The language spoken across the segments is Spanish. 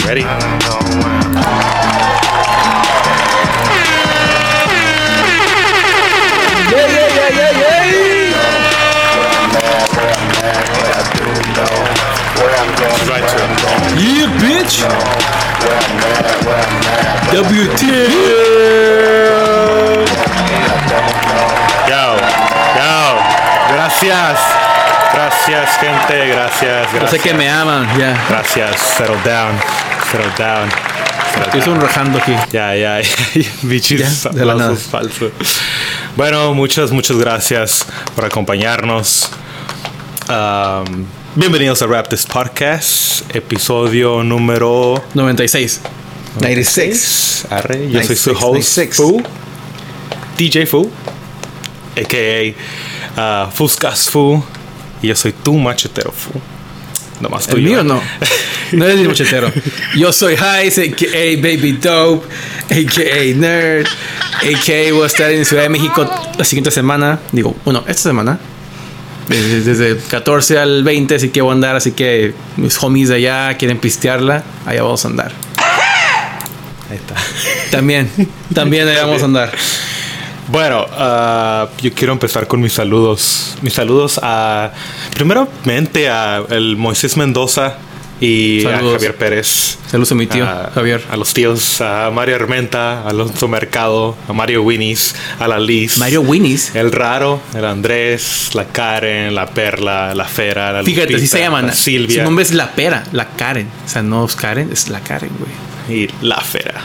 Ready? Right to it. Yeah, bitch. WT. Yo. Gracias, gente. Gracias. Yo sé que me aman, ya. Gracias. Settle down. Estoy sonrojando aquí. Ya. Bichis, Ya, de la aplausos falsos. Bueno, muchas gracias por acompañarnos. Bienvenidos a Rap This Podcast, episodio número 96. 96. Arre, yo soy su 96, host, 96. Fu, DJ Fu, a.k.a. Fuscas Fu, y yo soy tu machetero Fu. Nomás tú El y yo. mío no. No eres mi mochetero. Yo soy Heis, a.k.a. Baby Dope, a.k.a. Nerd, a.k.a. voy a estar en Ciudad de México la siguiente semana. Digo, bueno, esta semana. Desde el 14 al 20, así que voy a andar. Así que mis homies de allá quieren pistearla. Allá vamos a andar. Ahí está. También allá vamos a andar. Bueno, yo quiero empezar con mis saludos. Mis saludos primeramente a el Moisés Mendoza y Saludos. a Javier Pérez. Saludos a mi tío, Javier. A los tíos, a Mario Armenta, a Alonso Mercado, a Mario Winnies, a la Liz. Mario Winnies. El Raro, el Andrés, la Karen, la Perla, la Fera, la Fíjate, Lupita, así se llaman. la Silvia. Su nombre es la Pera, la Karen. O sea, no es Karen, es la Karen, güey. Y la Fera.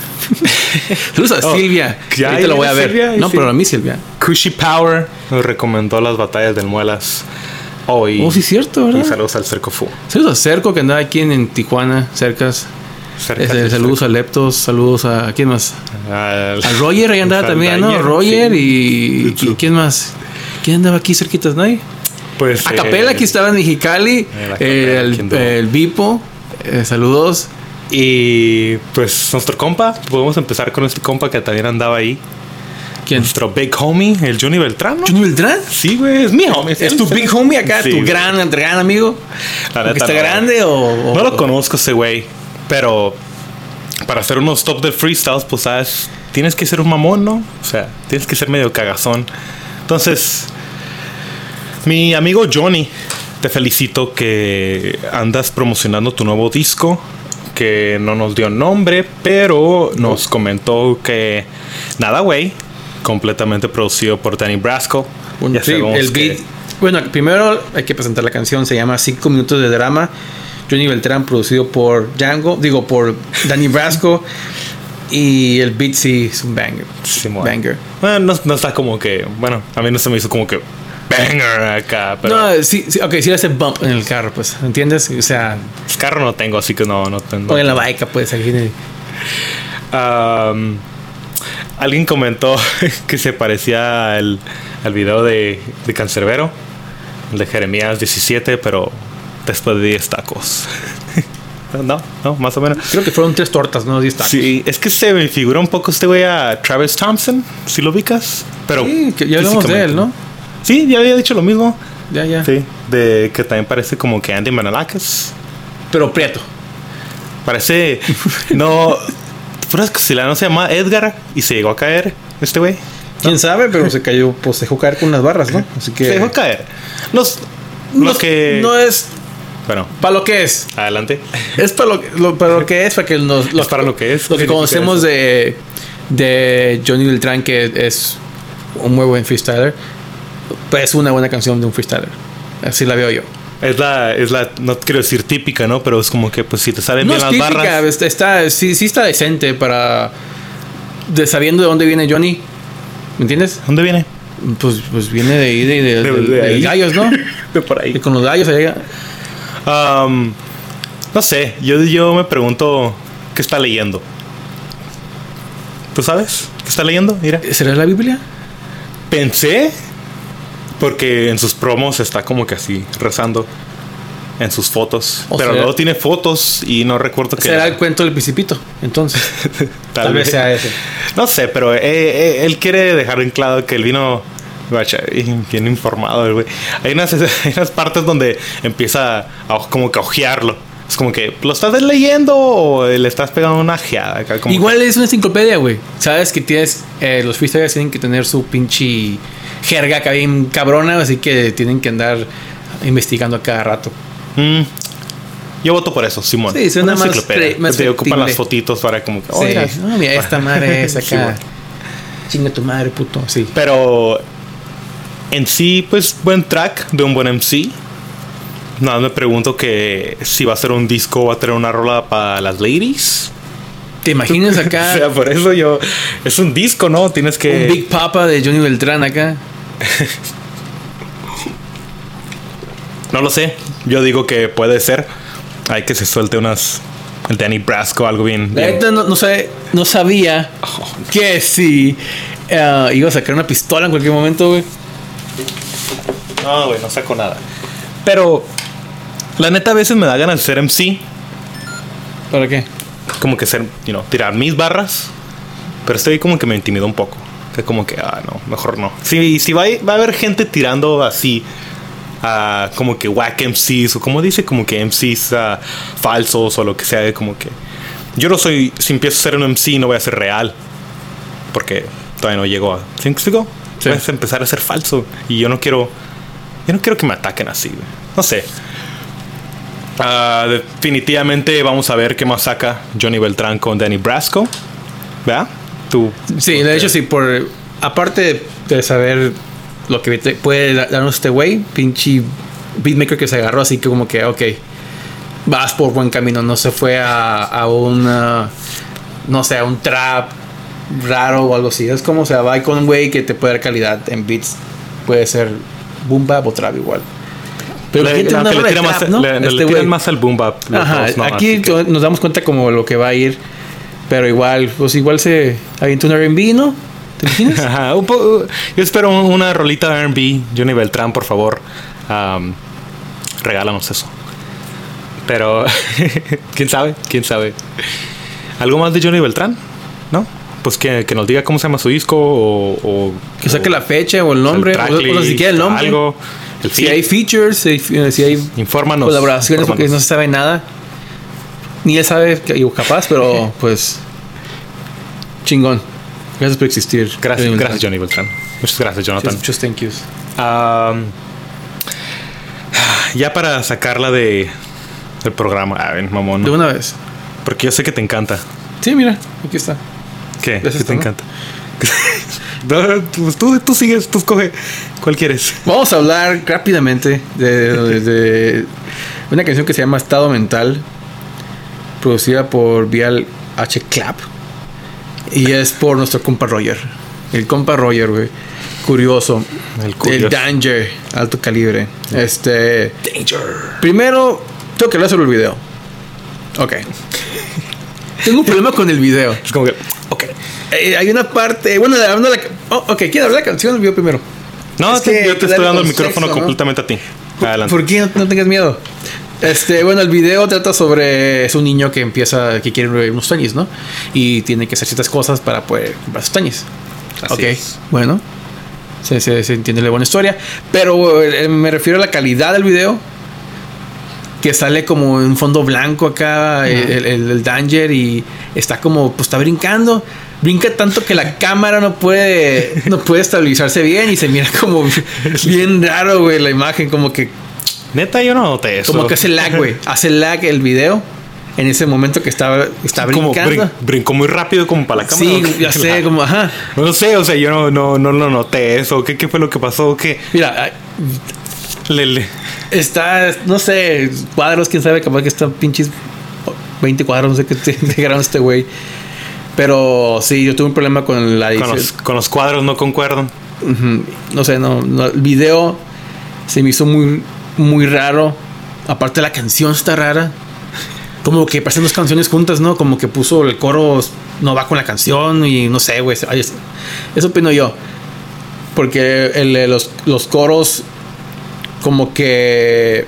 Saludos a Silvia. ya Ahorita lo voy a ver. Silvia, No, sí. pero a mí Silvia. Cushy Power nos recomendó las batallas del Muelas hoy. Oh, sí, cierto, Y ¿verdad? saludos al Cerco Fu. Saludos a Cerco, que andaba aquí en Tijuana, cercas. Saludos a Leptos, saludos a... ¿Quién más? A Roger, ahí andaba también, ¿no? Saldaña, Roger sí. y ¿quién más? ¿Quién andaba aquí cerquitas, no hay? Pues, A Capela, aquí estaba en Mexicali. la Capela, aquí andaba. El Vipo. Saludos. Y pues nuestro compa, podemos empezar con este compa que también andaba ahí. ¿Quién? Nuestro big homie, el Johnny Beltrán, ¿no? ¿Johnny Beltrán? Sí, güey, es mi homie. ¿Es tu big homie acá? Sí, ¿Tu güey. gran amigo? La ¿Porque neta, está no. grande o...? No lo conozco ese güey, pero para hacer unos top de freestyles, pues sabes, tienes que ser un mamón, ¿no? O sea, tienes que ser medio cagazón. Entonces, mi amigo Johnny, te felicito que andas promocionando tu nuevo disco, que no nos dio nombre, pero nos comentó que nada, güey, completamente producido por Danny Brasco. Bueno, Ya sí, sabemos el que- beat. Bueno, primero hay que presentar la canción. Se llama 5 minutos de drama. Johnny Beltrán, producido por por Danny Brasco. Y el beat sí es un banger. Simón. Banger. Bueno, no está como que, bueno, a mí no se me hizo como que banger acá, pero No, sí, ok, sí hace bump en el carro, pues, ¿entiendes? O sea, carro no tengo, así que no tengo. o en la bike, pues, aquí. Alguien comentó que se parecía al video de Cancerbero, el de Jeremías 17, pero después de 10 tacos. No, más o menos. Creo que fueron 3 tortas, no 10 tacos. Sí, es que se me figura un poco este güey a Travis Thompson, si lo ubicas. Pero Sí, que ya hablamos de él, ¿no? Sí, ya había dicho lo mismo. Ya. Sí, de que también parece como que Andy Manalakis. Pero prieto. Parece. No. Puras que se llama Edgar y se llegó a caer este güey. ¿Quién sabe? Pero se cayó, pues se dejó caer con unas barras, ¿no? Así que... Se dejó caer. no, no es Bueno, para lo que es. adelante. Es para lo que es, para que Es para lo que es. Lo que conocemos de Johnny Beltrán, que es un muy buen freestyler, pues es una buena canción de un freestyler. Así la veo yo. Es la, no quiero decir típica, ¿no? Pero es como que, pues, si te salen No bien es las típica, barras. sí está decente para... sabiendo de dónde viene Johnny. ¿Me entiendes? ¿Dónde viene? Pues viene de ahí, De ahí. de gallos, ¿no? De por ahí. Y con los gallos allá. No sé, yo me pregunto qué está leyendo. ¿Tú sabes qué está leyendo? Mira. ¿Será la Biblia? Pensé, porque en sus promos está como que así rezando en sus fotos. O Pero sea, luego tiene fotos y no recuerdo qué. Será el cuento del Principito, entonces. Tal vez sea ese. No sé, pero él quiere dejar en claro que el vino. Guacha, bien informado el güey. Hay unas partes donde empieza como que a ojearlo. Es como que, ¿lo estás leyendo o le estás pegando una ojeada? Acá, como igual es una enciclopedia, güey. Sabes que tienes... los freestylers tienen que tener su pinche jerga acá bien cabrona, así que tienen que andar investigando a cada rato. Yo voto por eso, Simón. Sí, suena una más enciclopedia. más Te ocupan factible. las fotitos para como que... Sí. oiga. No, mira, esta madre es acá. Sí, bueno. Chinga tu madre, puto. Sí. Pero en sí, pues buen track de un buen MC. Nada, me pregunto que si va a ser un disco, va a tener una rola para las ladies. ¿Te imaginas acá? O sea, por eso yo... Es un disco, ¿no? Tienes que... Un Big Papa de Johnny Beltrán acá. No lo sé. Yo digo que puede ser. Hay que se suelte unas... El Danny Brasco, algo bien... La bien. neta no sabía que si iba a sacar una pistola en cualquier momento, güey. No, güey, no saco nada. Pero... La neta a veces me da ganas de ser MC. ¿Para qué? Como que ser, tirar mis barras. Pero estoy como que me intimida un poco. Que como que, no, mejor no. Si va a haber gente tirando así, como que whack MCs, o como dice, como que MCs falsos o lo que sea, como que. Yo no soy, si empiezo a ser un MC, no voy a ser real. Porque todavía no llego a. ¿Sí? Voy a empezar a ser falso. Y yo no quiero que me ataquen así, güey. No sé. Definitivamente vamos a ver qué más saca Johnny Beltrán con Danny Brasco. ¿Verdad? Tú. Sí, de hecho sí, aparte de saber lo que puede darnos este güey, pinche beatmaker que se agarró, así que como que, ok, vas por buen camino, no se fue a una, no sé, a un trap raro o algo así. Es como, o sea, va con un güey que te puede dar calidad en beats. Puede ser boom bap o trap igual. Pero la gente le tira más, ¿no? le tiran más al boom bap. Ajá, dos, ¿no? aquí nos damos cuenta como lo que va a ir. Pero igual, pues igual se avienta un R&B, ¿no? ¿Te imaginas? Ajá, yo espero una rolita de R&B. Johnny Beltrán, por favor, regálanos eso. Pero quién sabe. ¿Algo más de Johnny Beltrán? ¿No? Pues que nos diga cómo se llama su disco o que saque la fecha o el nombre, o siquiera el nombre. Algo. Si hay features, si hay infórmanos, colaboraciones, porque no se sabe nada. Ni él sabe, capaz, pero pues chingón. Gracias por existir. Gracias Johnny Beltrán. Muchas gracias, Jonathan. Muchos thank yous. Ya para sacarla del programa, mamón, ¿no? De una vez. Porque yo sé que te encanta. Sí, mira, aquí está. ¿Qué? ¿Qué te encanta? No, tú sigues, tú escoge. ¿Cuál quieres? Vamos a hablar rápidamente de una canción que se llama Estado Mental, producida por Vial H. Clap. Y es por nuestro compa Roger. El compa Roger, güey. Curioso. El Danger, alto calibre. Danger. Primero, tengo que hablar sobre el video. Ok. Tengo un problema con el video. Es como que, ok. Hay una parte. Bueno, ok, ¿quiero hablar de la canción o el video primero? No, es que yo te estoy dando el micrófono, ¿no? completamente a ti. Adelante. ¿Por qué no tengas miedo? Bueno, el video trata sobre... Es un niño que quiere unos tenis, ¿no? Y tiene que hacer ciertas cosas para poder comprar sus tenis. Así es. Bueno. Se entiende la buena historia. Pero me refiero a la calidad del video. Que sale como en fondo blanco acá, el Danger, y está como, pues está brincando. Brinca tanto que la cámara no puede estabilizarse bien y se mira como bien raro, güey, la imagen, como que... Neta, yo no noté eso. Como que hace lag, güey. Hace lag el video en ese momento que está brincando. Como brincó muy rápido como para la cámara. Sí, ya sé, como, ajá. No sé, o sea, yo no lo noté eso. ¿Qué fue lo que pasó? ¿Qué? Mira, está, no sé, cuadros, quién sabe, capaz que están pinches 20 cuadros, no sé qué te grabaron este güey. Pero sí, yo tuve un problema con la edición. Con los cuadros no concuerdan. No sé, no, el video se me hizo muy, muy raro. Aparte la canción está rara. Como que parecen dos canciones juntas, ¿no? Como que puso el coro, no va con la canción y no sé, güey. Eso opino yo. Porque los coros como que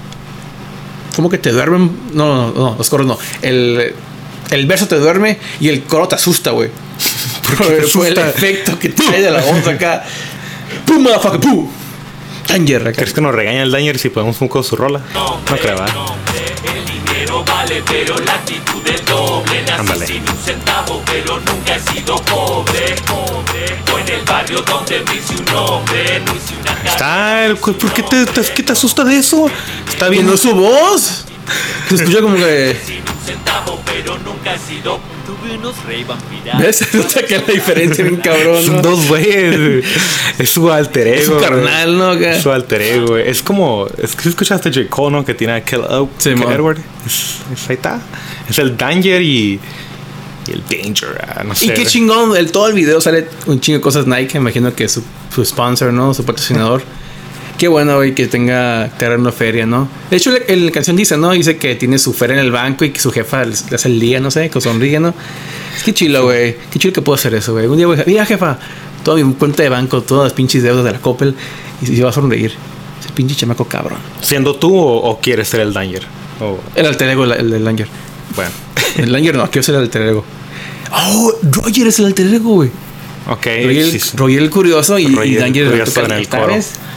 te duermen. No, los coros no. El verso te duerme y el coro te asusta, güey. Por el efecto que trae de la voz acá. ¡Pum, motherfucker! ¡Pum! Danger acá. ¿Crees que nos regaña el Danger si ponemos un poco su rola? No creo, ¿verdad? El dinero vale, pero la actitud es doble. Nací Ándale. sin un centavo, pero nunca he sido pobre. O en el barrio donde me hice un nombre, no hice una casa. ¿Por qué qué te asusta de eso? Está bien. ¿Viendo su voz? Se escucha como que... Sin un centavo, pero nunca he sido. Tuve unos Ray-Ban piratas. ¿Ves? Se nota que la diferencia bien cabrón, Son ¿no? dos güeyes. Es su alter ego. Es su carnal, ¿no? Acá. Es su alter ego, güey. Es como. Es que escuchaste J. Cole, ¿no? Que tiene a Sí, Kel man. Edward. Ahí está. Es el Danger y el Danger. No sé. Y qué chingón, todo el video sale un chingo de cosas Nike, imagino que es su sponsor, ¿no? Su patrocinador. Qué bueno, güey, que tenga una feria, ¿no? De hecho, la canción dice, ¿no? Dice que tiene su feria en el banco y que su jefa le hace el día, no sé, que sonríe, ¿no? Es que chilo, güey. Qué chido que puedo hacer eso, güey. Un día, güey, mira, jefa, toda mi cuenta de banco, todas las pinches deudas de la Coppel, y se va a sonreír. Ese pinche chamaco cabrón. ¿Siendo tú o quieres ser el Danger? O, El alter ego, el del Langer. bueno. El Langer no, quiero ser el alter ego. Oh, Roger es el alter ego, güey. Ok. Roger el curioso y Roger el Danger curioso en el coro.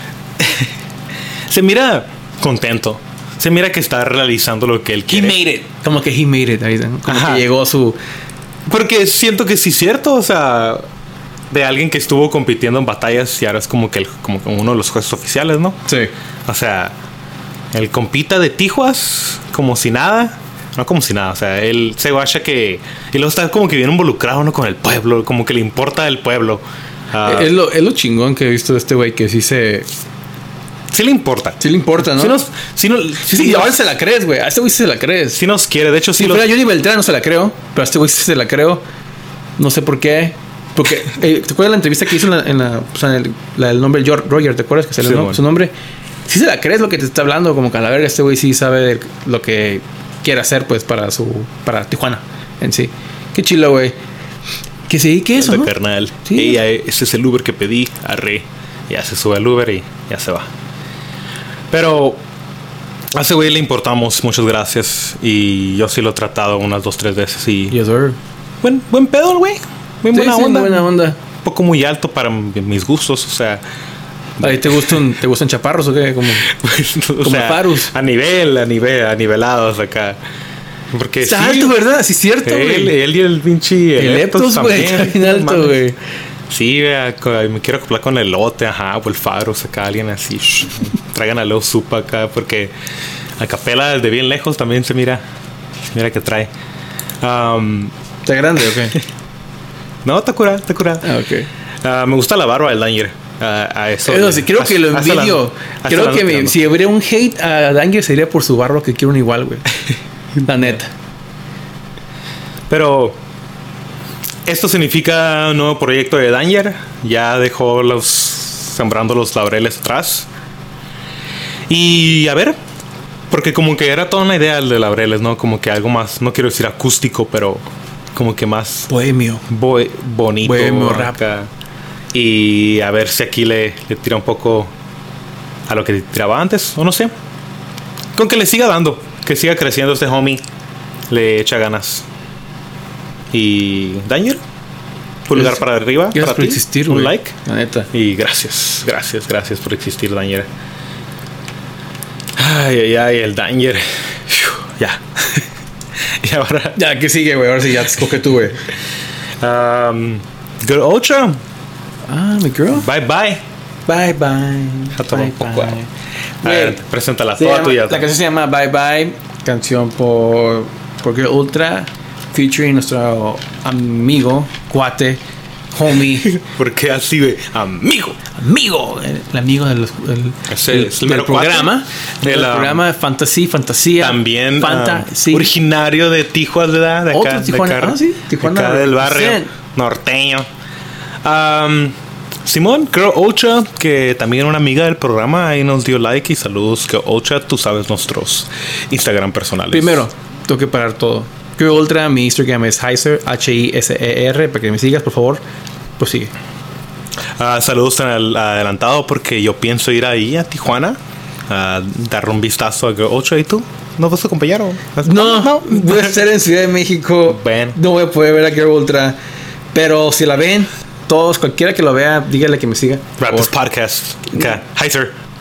Se mira contento. Se mira que está realizando lo que él He quiere. made it. Como que he made it. Ahí, ¿no? Como Ajá. que llegó a su... Porque siento que sí es cierto, o sea, de alguien que estuvo compitiendo en batallas y ahora es como que uno de los jueces oficiales, ¿no? Sí. O sea, él compita de Tijuas como si nada. No como si nada, o sea, él se guacha que... Y luego está como que bien involucrado, ¿no? Con el pueblo, como que le importa el pueblo. Ah, Es lo chingón que he visto de este güey, que sí sí le importa. sí le importa, ¿no? Sí, ahora se la crees, güey. A este güey sí se la crees. sí nos quiere. De hecho, sí Si los... fuera Johnny Beltrán no se la creo, pero a este güey sí se la creo. No sé por qué. Porque, ¿te acuerdas la entrevista que hizo el nombre de Roger? ¿Te acuerdas que salió Sí, ¿no? bueno. Su nombre? Sí se la crees lo que te está hablando, como que a la verga este güey sí sabe lo que quiere hacer, pues, para Tijuana en sí. Qué chilo, güey. Que sí, ¿qué es eso, no? carnal. Sí. Ella, ese es el Uber que pedí. Arre. Ya se sube al Uber y ya se va. Pero a ese güey le importamos. Muchas gracias. Y yo sí lo he tratado unas 2-3 veces. Y Yes, sir. buen pedo, el güey. Muy Sí, buena sí, onda. buena onda. Un poco muy alto para mis gustos. O sea, ¿Ahí te gustan chaparros o qué? Como o Como sea, Farus. a nivelados acá. Porque está sí, alto, ¿verdad? Sí, es cierto, güey. él y el pinche El Leptos, güey. Está bien No alto, mames. güey. Sí, vea, me quiero acoplar con el lote, ajá, o el faro, saca alguien así. Traigan a Leo Supa acá, porque a capela desde bien lejos también se mira que trae. ¿Está grande o qué? No, está curado, está curado. Ah, ok. Me gusta la barba del Danger. A eso. Eso sí, creo que lo envidio. Creo que si habría un hate a Danger sería por su barro, que quiero un igual, güey. La neta. Pero esto significa un nuevo proyecto de Danger. Ya dejó sembrando los laureles atrás. Y a ver, porque como que era toda una idea el de laureles, ¿no? Como que algo más, no quiero decir acústico, pero como que más Bohemio. bonito. Bohemio rap. Acá. Y a ver si aquí le tira un poco a lo que tiraba antes, o no sé. Con que le siga dando, que siga creciendo este homie, le echa ganas. Y Danger, pulgar Gracias- para arriba, Gracias para por ti, existir, un güey. like. La neta. Y gracias por existir, Danger. Ay, el Danger. Fiu, ya. Y ahora, Ya, ¿qué sigue, güey? Ahora sí, ya te escoge tú, güey. Girl Ultra, Ah, mi girl. bye bye. Bye, bye. Déjate un poco. A Güey, ver, preséntala se toda llama- tuya. La canción se llama Bye Bye. Canción por Girl Ultra. Featuring nuestro amigo, cuate, homie. Porque así, güey, amigo. Amigo, el amigo del Es el del mero programa. cuate. Del programa de Fantasía. También Fantasy. originario de Tijuas, ¿verdad? De acá, Otro Tijuana. de acá, Ah, sí, Tijuana de acá del barrio represent. norteño. Simón, Girl Ultra, que también una amiga del programa, ahí nos dio like y saludos. Girl Ultra, tú sabes nuestros Instagram personales. Primero, tengo que parar todo. Girl Ultra, mi Instagram es Heiser, Hiser, para que me sigas, por favor. Pues sigue. Saludos tan adelantado porque yo pienso ir ahí a Tijuana a dar un vistazo a Girl Ultra. ¿Y tú? ¿No vas a acompañar? No, voy a estar en Ciudad de México. Ven. No voy a poder ver a Girl Ultra. Pero si la ven, todos, cualquiera que lo vea, dígale que me siga. Rap this podcast. Acá. Heiser.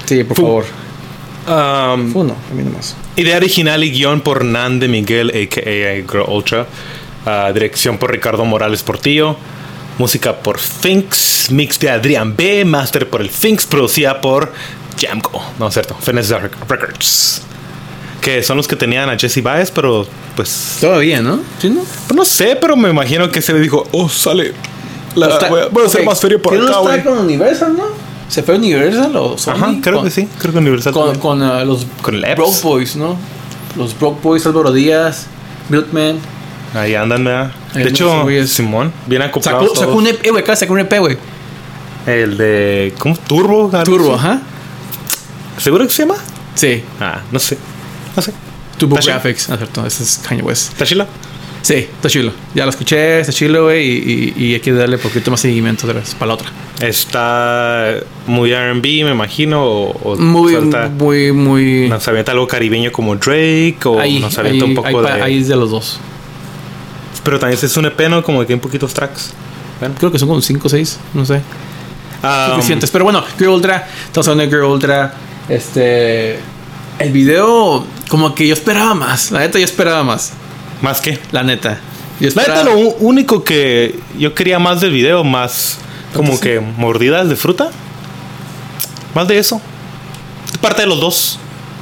Sí, por favor. Uno, a mí nomás. Idea original y guión por Nan de Miguel, a.k.a. Girl Ultra. Dirección por Ricardo Morales Portillo. Música por Finks. Mix de Adrián B. Master por el Finks. Producida por Jamco. No es cierto. Finesse Records. Que son los que tenían a Jesse Baez, pero pues... Todavía, ¿no? ¿Sí, no? Pues no sé, pero me imagino que se le dijo, sale. Voy a hacer más feria por acá, no güey. está con Universal, ¿no? ¿Se fue Universal o Sony? Ajá, creo que sí. Creo que Universal. Con los Con el Epps. Broke Boys, ¿no? Los Broke Boys, Álvaro Díaz, Milkman. Ahí andan, ¿verdad? Ahí De hecho, andan, güeyes. Simón, bien acoplados Sacó un EP, güey. Acá sacó un EP, güey. El de... ¿Cómo? Turbo. algo Turbo, así. ajá. ¿Seguro que se llama? Sí. No sé. No sé. Turbo ¿Está Graphics. Ah, cierto. Ese es Kanye West. ¿Está chila? Sí, está chilo. Ya lo escuché, está chilo, güey. Y hay que darle un poquito más seguimiento otra vez para la otra. Está muy R&B, me imagino. O Muy. Nos avienta algo caribeño como Drake. O nos avienta un poco de... Ahí es de los dos. Pero también es un EP, ¿no? Como que hay poquitos tracks. Bueno. Creo que son como 5 o 6, no sé. Suficientes. Pero bueno, Girl Ultra. Estamos hablando de Girl Ultra. El video, como que yo esperaba más. La neta, yo esperaba más. ¿Más qué? La neta. Yo La esperaba... neta, lo único que yo quería más del video, más como que mordidas de fruta. Más de eso. Es parte de los dos.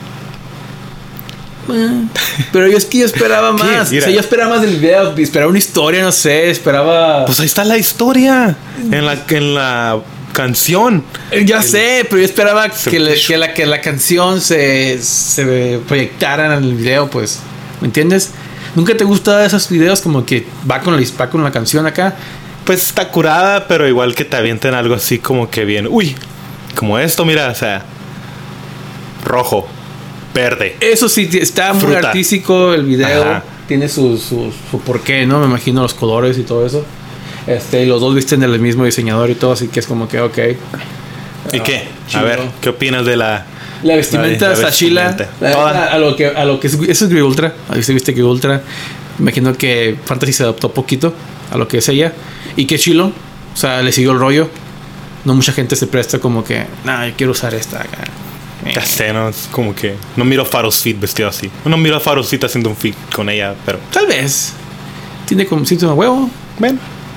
Pero yo esperaba más. O sea, yo esperaba más del video. Esperaba una historia, no sé. Esperaba... Pues ahí está la historia. En la canción. Ya sé, pero yo esperaba que la canción se proyectara en el video, pues. ¿Me entiendes? ¿Nunca te gustan esos videos como que va con la canción acá? Pues está curada, pero igual que te avienten algo así como que bien. Uy, como esto, mira, o sea, rojo, verde. Eso sí, está muy fruta. Artístico el video. Ajá. Tiene su porqué, ¿no? Me imagino los colores y todo eso. Y los dos visten del mismo diseñador y todo, así que es como que, ok. ¿Y qué? chido. A ver, ¿qué opinas de la vestimenta la Sashila? vestimenta? A lo que eso es Girl Ultra. Ahí se viste Girl Ultra. Me imagino que Fantasy se adaptó poquito a lo que es ella. Y qué chilo. O sea, le siguió el rollo. No mucha gente se presta como que, yo quiero usar esta acá. Ya sé, ¿no? Es como que no miro a Faros Fit vestido así. No miro a Faros Fit haciendo un fit con ella, pero... Tal vez. Tiene como síntoma huevo. Bueno.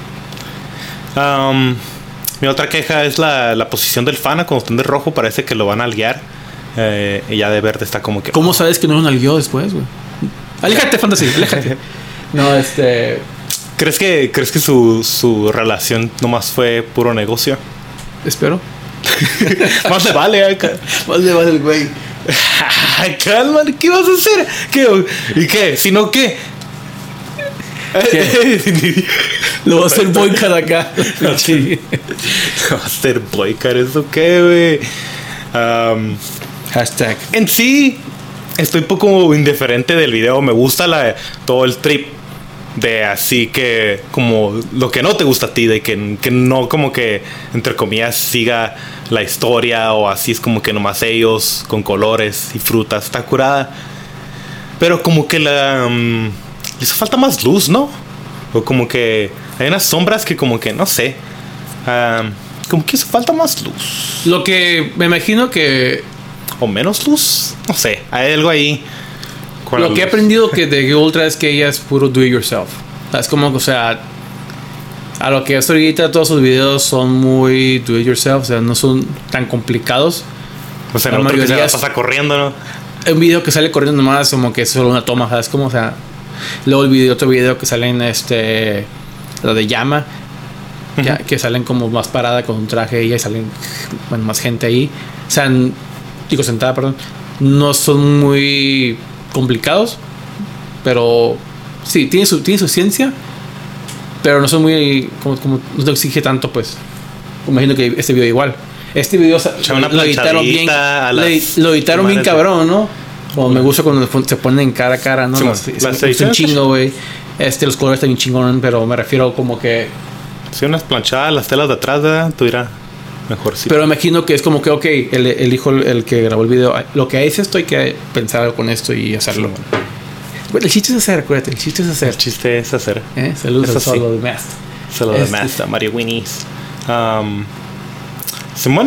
Mi otra queja es la posición del Fana. Cuando están de rojo parece que lo van a guiar. Y ya de verde está como que... ¿Cómo sabes que no lo nalgueó después, güey? Aléjate, Fantasy, aléjate. No, ¿Crees que su relación nomás fue puro negocio? Espero. Más le vale acá. Más le vale el güey. Ay, calma, ¿qué vas a hacer? ¿Y qué? Si no, ¿qué? Lo va a hacer boycott acá. Va a hacer boycott, ¿eso qué, güey? Hashtag. En sí, estoy un poco indiferente del video. Me gusta todo el trip de así que como lo que no te gusta a ti, de que no como que entre comillas siga la historia o así, es como que nomás ellos con colores y frutas, está curada, pero como que le hizo falta más luz, ¿no? O como que hay unas sombras que como que no sé, como que hizo falta más luz, Lo que me imagino que o menos luz, no sé, hay algo ahí. Lo que he aprendido que de Girl Ultra es que ella es puro do it yourself. Es como, o sea, a lo que hasta ahorita todos sus videos son muy do it yourself, o sea, no son tan complicados. O sea, la el otro que se la mayoría pasa corriendo, ¿no? Un video que sale corriendo nomás, como que es solo una toma, ¿sabes? Como, o sea, luego otro video que sale en lo de llama, ya, que salen como más parada con un traje ella y salen más gente ahí. O sea, digo sentada, perdón. No son muy complicados, pero sí, tiene su ciencia, pero no son muy como no te exige tanto, pues. Imagino que este video igual. Este video lo editaron bien, lo editaron bien cabrón, ¿no? Como me gusta cuando se ponen cara a cara, ¿no? Sí, es un chingo, güey. Los colores están bien chingón, pero me refiero como que... Si unas planchadas, las telas de atrás, ¿verdad? Tuviera mejor, sí. Pero imagino que es como que, ok, el hijo, el que grabó el video, lo que es esto, hay que pensar algo con esto y hacerlo. Bueno, el chiste es hacer, acuérdate, el chiste es hacer. El chiste es hacer. Saludos Eso a Solo de Mast. Solo de Masta, Mario Winnie's. Simón,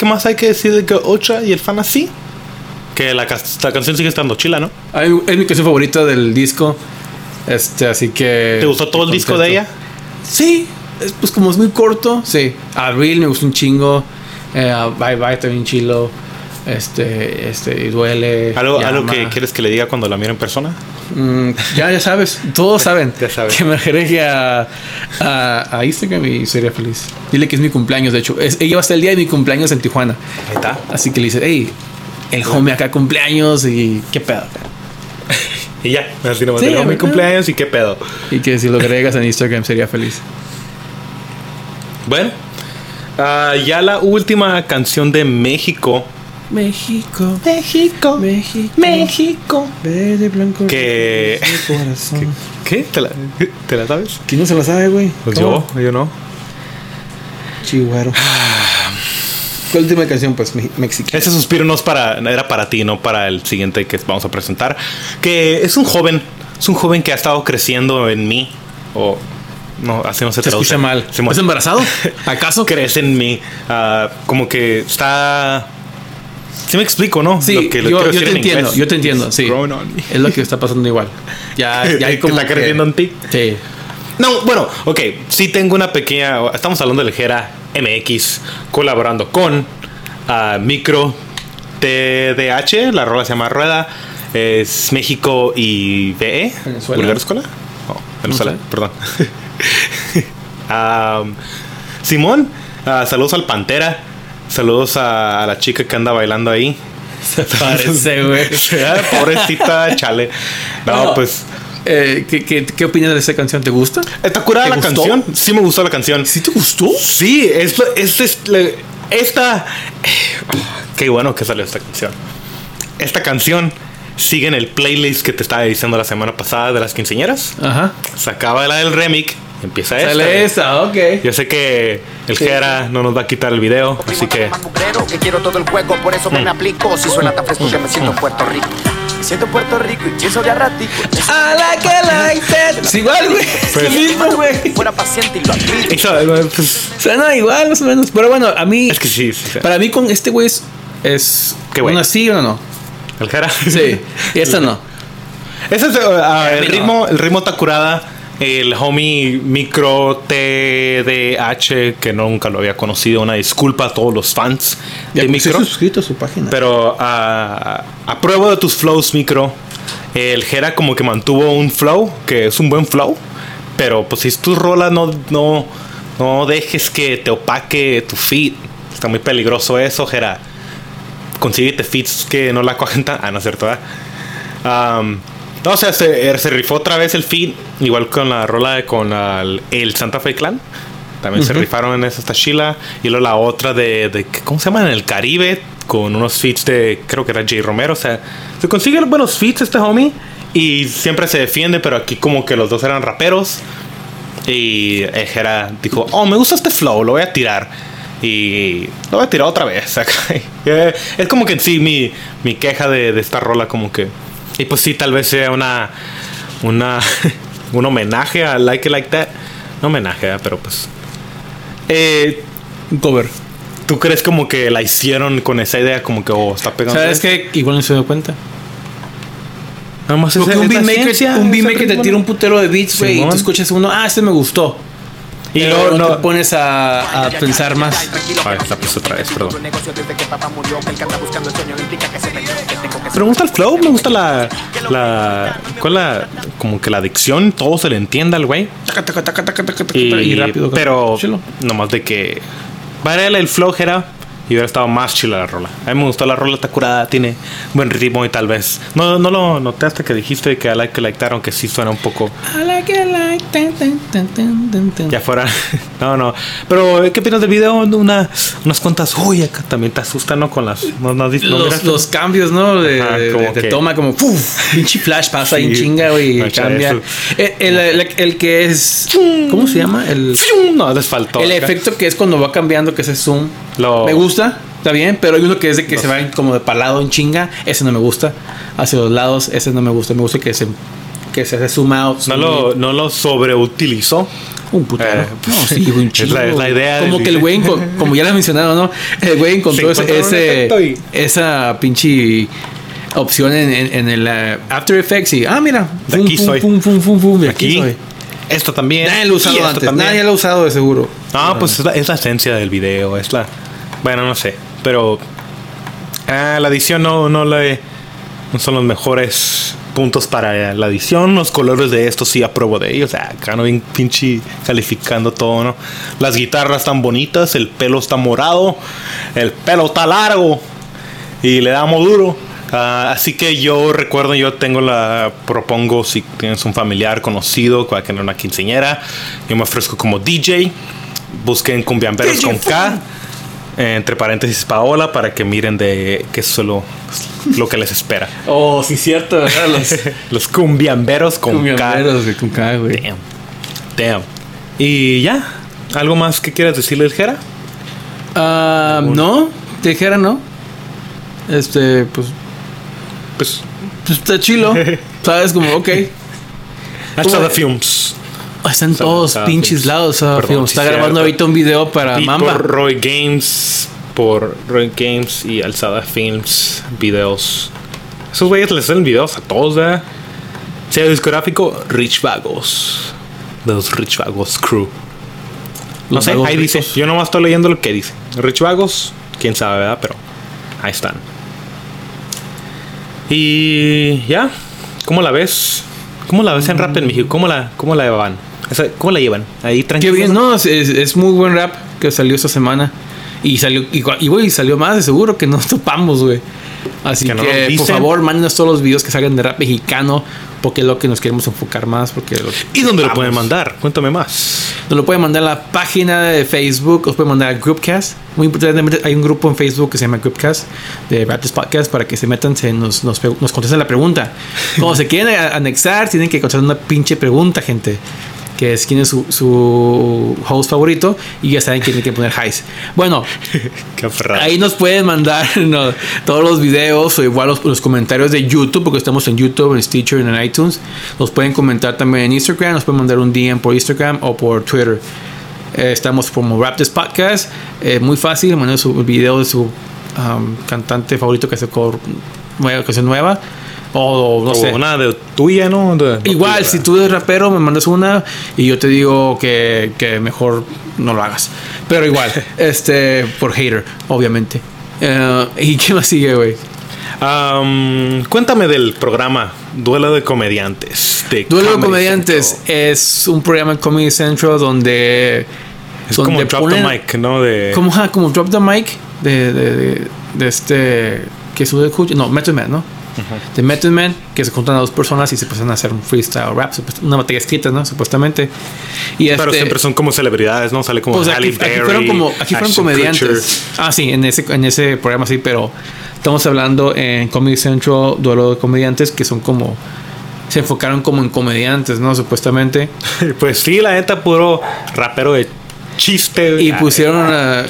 ¿qué más hay que decir de que Ocha y el Fantasy? Que la canción sigue estando chila, ¿no? Es mi canción favorita del disco. Así que... ¿Te gustó todo el disco de ella? Sí. Pues como es muy corto, sí. Abril me gustó un chingo. Bye Bye también chilo. Y Duele. ¿Algo que quieres que le diga cuando la mire en persona? Ya sabes. Todos saben. Ya sabes. Que me agregue a Instagram y sería feliz. Dile que es mi cumpleaños, de hecho. Ella va a estar el día de mi cumpleaños en Tijuana. Ahí está. Así que le dice, hey, el homie acá cumpleaños y qué pedo. Y ya, así nomás. Sí, Sí, mi cumpleaños y qué pedo. Y que si lo agregas en Instagram sería feliz. Bueno, ya la última canción de México. México, México, México, México. verde, blanco, Que... corazón. ¿Qué? ¿Te la sabes? ¿Quién no se lo sabe, güey? Pues ¿Cómo? yo no. Chihuahua. ¿Cuál última canción, pues, mexicana? Ese suspiro no era para ti, no para el siguiente que vamos a presentar. Que es un joven que ha estado creciendo en mí. O no, así no se traduce. escucha mal. ¿Estás embarazado? ¿Acaso? Crece en mí. Como que está... ¿Sí me explico, no? Sí, yo te entiendo, sí. Growing on me. Es lo que está pasando igual. Ya hay como ¿Está creciendo en ti? Sí. No, bueno, ok. Sí tengo una pequeña... Estamos hablando de Jera MX colaborando con Micro TDH. La rola se llama Rueda. Es México y VE. Venezuela. ¿Vulgar Escuela? Oh, Venezuela, No sé. perdón. Simón, saludos al Pantera. Saludos a la chica que anda bailando ahí. Se parece, güey. Pobrecita, chale. No, pues... ¿Qué opinas de esa canción? ¿Te gusta? ¿Está curada la gustó? canción? Sí me gustó la canción. ¿Sí te gustó? Sí, esta... Qué bueno que salió esta canción. Esta canción sigue en el playlist que te estaba diciendo la semana pasada de las quinceañeras. Ajá. Se acaba la del remix. Empieza esta. Sale esa, ok. Yo sé que el Jera no nos va a quitar el video, así que... Que quiero todo el juego, por eso me aplico. Si suena tan fresco que me siento en Puerto Rico. Me siento en Puerto Rico y pienso de a ratico. I like that. Es igual, güey. Es lo mismo, güey. Fuera paciente y lo admito. Eso, pues, Suena igual, más o menos. Pero bueno, a mí... es que sí. Para mí con este güey es ¿Qué güey? una sí o no. El Jera. Sí. Y esta no. Ese es el ritmo está curada. El homie Micro TDH, que nunca lo había conocido. Una disculpa a todos los fans de Micro. suscrito a su página. Pero a prueba de tus flows, Micro, el Jera como que mantuvo un flow, que es un buen flow. Pero pues si tus rolas no dejes que te opaque tu feed. Está muy peligroso eso, Jera. Consíguete feeds que no la cogen tan... no es cierto, ¿verdad? No, o sea, se rifó otra vez el feed. Igual con la rola con el Santa Fe Clan. También se rifaron en esa Sheila. Y luego la otra de ¿cómo se llama? En el Caribe. Con unos feats de... Creo que era Jay Romero. O sea, se consiguen buenos feats este homie. Y siempre se defiende. Pero aquí como que los dos eran raperos. Y Jera dijo... Oh, me gusta este flow. Lo voy a tirar. Y lo voy a tirar otra vez. Es como que en sí mi queja de esta rola como que... Y pues sí, tal vez sea un homenaje a Like It Like That. No homenaje, pero pues... Un cover. ¿Tú crees como que la hicieron con esa idea? Como que está pegando. ¿Sabes qué? Igual no se dio cuenta. Nada más Porque un beatmaker te tira un putero de beats, güey. Y tú escuchas uno, este me gustó. Y luego luego no te pones a pensar más. Ay, la puse otra vez, perdón. Pero me gusta el flow, me gusta como que la dicción, todo se le entienda al güey. Y rápido. Pero Chilo. nomás de que variale el flow, Jera, y hubiera estado más chila la rola. A mí me gustó la rola, está curada, tiene buen ritmo y tal vez. No lo noté hasta que dijiste que I Like It Like That, aunque sí suena un poco. I like it like that. Ya fuera. No. Pero, ¿qué opinas del video? Unas cuantas. Uy, acá también te asustan, ¿no? Con las. Los cambios, ¿no? Ajá, como de que... toma, como. Pinche flash pasa ahí en Sí, chinga, güey. Y macha, cambia. eso. El que es. ¿Cómo se llama? No, les faltó. El acá. efecto que es cuando va cambiando, que ese zoom. Me gusta, está bien, pero hay uno que es de que se va como de palado en chinga. Ese no me gusta. Hacia los lados, ese no me gusta. Me gusta que se hace zoom out. No lo sobreutilizó. Un putero. No, sí, un chingo. Es la idea como del que el güey, como ya lo has mencionado, ¿no? El güey encontró Sí, encontraron un efecto y- esa pinche opción en el After Effects y mira, De aquí soy. mira, Aquí, soy. esto también. Nadie lo ha usado y esto antes, también. nadie lo ha usado de seguro. No, pues es la esencia del video. Es la. Bueno, no sé. Pero. La edición no son los mejores puntos para la edición. Los colores de esto sí apruebo de ellos. Acá no bien pinche calificando todo, ¿no? Las guitarras están bonitas. El pelo está morado. El pelo está largo. Y le damos duro. Así que yo propongo si tienes un familiar conocido que va a tener una quinceañera, yo me ofrezco como DJ. Busquen Cumbiamberos con K, entre paréntesis Paola, para que miren de qué es solo lo que les espera. Oh, sí, cierto, ¿verdad? Los Cumbiamberos con Cumbiamberos con K, güey. K. Damn. Y ya, ¿algo más que quieras decirle, Jera? No, te dijera no. Pues Pues está chilo. ¿Sabes? Como, ok. hasta the films. Está en todos Sada pinches Films. lados. Sada Perdón, Films. sí, Está grabando cierto. ahorita un video para Y Mamba. por Roy Games y Alzada Films videos. Esos güeyes les hacen videos a todos, ¿verdad? Sello discográfico Rich Vagos. De los Rich Vagos Crew. No Los sé, Vagos ahí dice. ricos. Yo nomás estoy leyendo lo que dice. Rich Vagos, quién sabe, ¿verdad? Pero ahí están. Y ya, ¿cómo la ves? ¿Cómo la ves en rap en México? ¿Cómo la llevan? ¿Cómo la llevan? Ahí Qué tranquilo. bien, no, es muy buen rap que salió esta semana. Y salió, y güey, salió más de seguro que nos topamos, güey. Así Que no nos que, por dicen. favor, mándenos todos los videos que salgan de rap mexicano, porque es lo que nos queremos enfocar más. Porque ¿Y dónde lo vamos. pueden mandar? Cuéntame más. Nos lo pueden mandar a la página de Facebook, os pueden mandar a Groupcast. Muy importante, hay un grupo en Facebook que se llama Groupcast de Raptors Podcast para que se metan, nos contesten la pregunta. Cuando se quieren anexar, tienen que contestar una pinche pregunta, gente. Que es quién es su host favorito y ya saben quién tiene que poner highs. Bueno, Qué aferrado. ahí nos pueden mandar todos los videos o igual los comentarios de YouTube, porque estamos en YouTube, en Stitcher, en iTunes. Nos pueden comentar también en Instagram, nos pueden mandar un DM por Instagram o por Twitter. Estamos como Raptors Podcast. Muy fácil, mandar su video de su cantante favorito que sacó canción nueva. O no sé. Una de tuya, ¿no? Igual, tuya, si tú eres rapero, me mandas una y yo te digo que mejor no lo hagas. Pero igual, por hater, obviamente. ¿Y qué más sigue, güey? Cuéntame del programa Duelo de Comediantes. Duelo de Comedy Comediantes Central. es un programa en Comedy Central donde... Es como donde Drop the Mic, ¿no? Como Drop the Mic de que sube no, Method Man, ¿no? De Method Man, que se juntan a dos personas y se empiezan a hacer un freestyle rap, una batalla escrita, ¿no? Supuestamente. Y Pero siempre son como celebridades, ¿no? Sale como pues Halle aquí Berry, fueron Ashton comediantes. Kutcher. Sí, en ese programa sí, pero estamos hablando en Comedy Central, Duelo de Comediantes, que son como... Se enfocaron como en comediantes, ¿no? Supuestamente. Pues sí, la neta, puro rapero de chiste. Y pusieron a...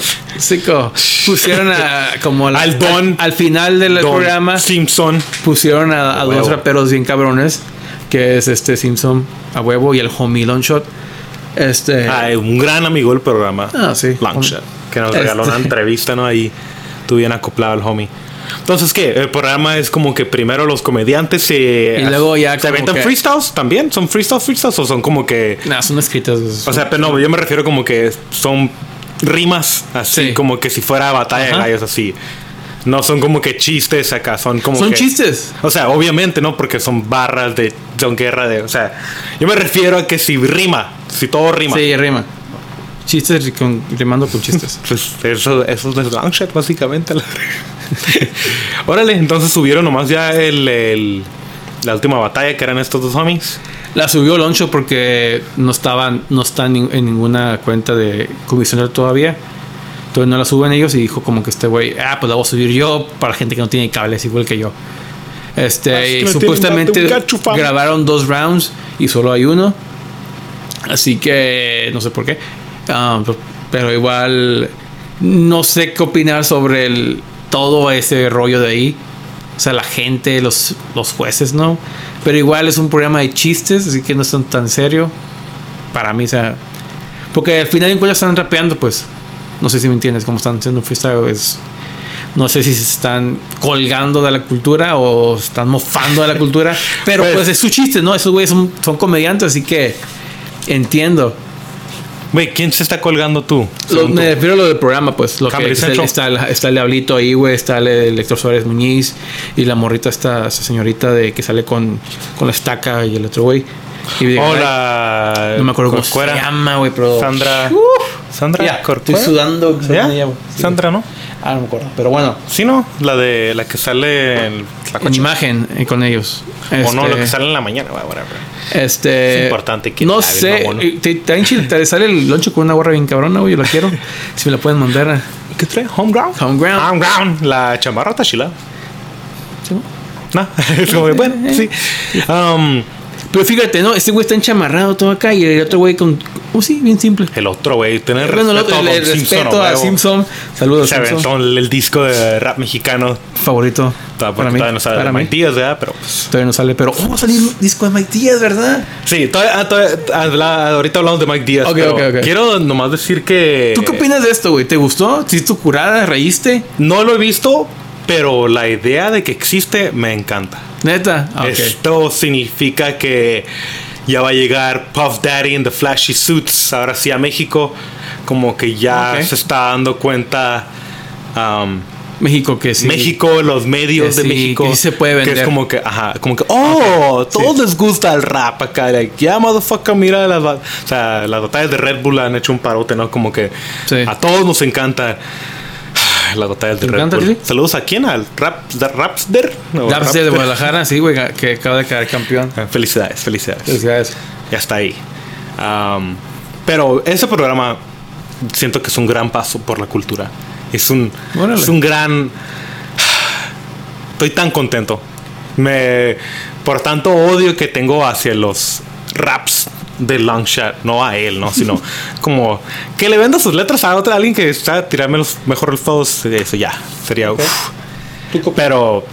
como Al Don. al final del Don Programa Simpson. pusieron a dos huevo. raperos bien cabrones, que es Simpson a huevo y el homie Longshot. Un gran amigo del programa. Sí. Longshot. Que nos regaló una entrevista, ¿no? Ahí tú bien acoplado al homie. Entonces, ¿qué? El programa es como que primero los comediantes Y luego ya ¿se como aventan que- freestyles también? ¿Son freestyles o son como que... Nah, son escritas. O sea, pero no, yo me refiero como que son rimas así, Sí. como que si fuera batalla Ajá. de gallos así. No son como que chistes acá, son como son que... chistes. O sea, obviamente no, porque son barras son guerra de... O sea, yo me refiero a que si rima, si todo rima. Sí, rima. Chistes rimando con chistes. Pues eso es Longshot, básicamente. Órale, entonces subieron nomás ya la última batalla, que eran estos dos homies. La subió Longshot porque no están en ninguna cuenta de Comisión todavía. Entonces no la suben ellos y dijo como que pues la voy a subir yo para gente que no tiene cables igual que yo. que Y no supuestamente tienen gato, fam. grabaron 2 rounds y solo hay uno. Así que no sé por qué. Pero igual no sé qué opinar sobre todo ese rollo de ahí. O sea, la gente, los jueces, ¿no? Pero igual es un programa de chistes, así que no son tan serio. Para mí, o sea, Porque al final en cuentas están rapeando, pues. No sé si me entiendes, como están haciendo freestyle, es... No sé si se están colgando de la cultura o están mofando de la cultura. Pero pues es su chiste, ¿no? Esos güeyes son comediantes, así que entiendo. Güey, ¿quién se está colgando tú? Me refiero a lo del programa, pues. Lo Comedy que Central. está el Diablito ahí, güey. Está el Héctor Suárez Muñiz. Y la morrita esa señorita que sale con la estaca y el otro güey. Hola. No me acuerdo cómo se llama, güey, pero... Sandra. Sandra Ya, Corcuera. estoy sudando. ¿Ya? Sí. Sandra, ¿no? No me acuerdo. Pero bueno. Sí, ¿no? La que sale en la En imagen con ellos. O no, lo que sale en la mañana, güey, whatever. Es importante que no la sé, vean, mamón. te sale el loncho con una gorra bien cabrona, güey. Yo la quiero. Si me la pueden mandar. ¿Qué trae? Homeground. Homeground. La chamarra está chila. ¿Sí? No, es como que, bueno, sí. Pero fíjate, ¿no? Este güey está enchamarrado todo acá y el otro güey con... sí, bien simple. El otro, güey, tener Bueno, respeto el Don respeto a huevo. Simpson. Saludos, Se Simpson. aventó el disco de rap mexicano. Favorito. Todavía no sale de Mike Díaz, ¿verdad? Pero pues... Todavía no sale, pero... va a salir un disco de Mike Díaz, ¿verdad? Sí, ahorita hablamos de Mike Díaz. Ok, pero ok. quiero nomás decir que... ¿Tú qué opinas de esto, güey? ¿Te gustó? ¿Sí tu curada? ¿Reíste? No lo he visto, pero la idea de que existe me encanta. ¿Neta? Ok. Esto significa que ya va a llegar Puff Daddy en The Flashy Suits, ahora sí a México. Como que ya se está dando cuenta México que sí. México, los medios que de sí, México. que sí se puede vender. Que es como que, todos les gusta el rap acá. Like, ya, motherfucker, mira las batallas de Red Bull han hecho un parote, ¿no? Como que a todos nos encanta. Las batallas de Red Bull. ¿Sí? Saludos a quién, al Rapster. Rapster de Guadalajara, sí, güey, que acaba de quedar campeón. Felicidades. Ya está ahí. Pero ese programa siento que es un gran paso por la cultura. Es un gran... Estoy tan contento. Por tanto odio que tengo hacia los raps de Longshot, no a él, no, sino como que le venda sus letras a alguien que está tirarme los mejores flows. Eso ya sería pero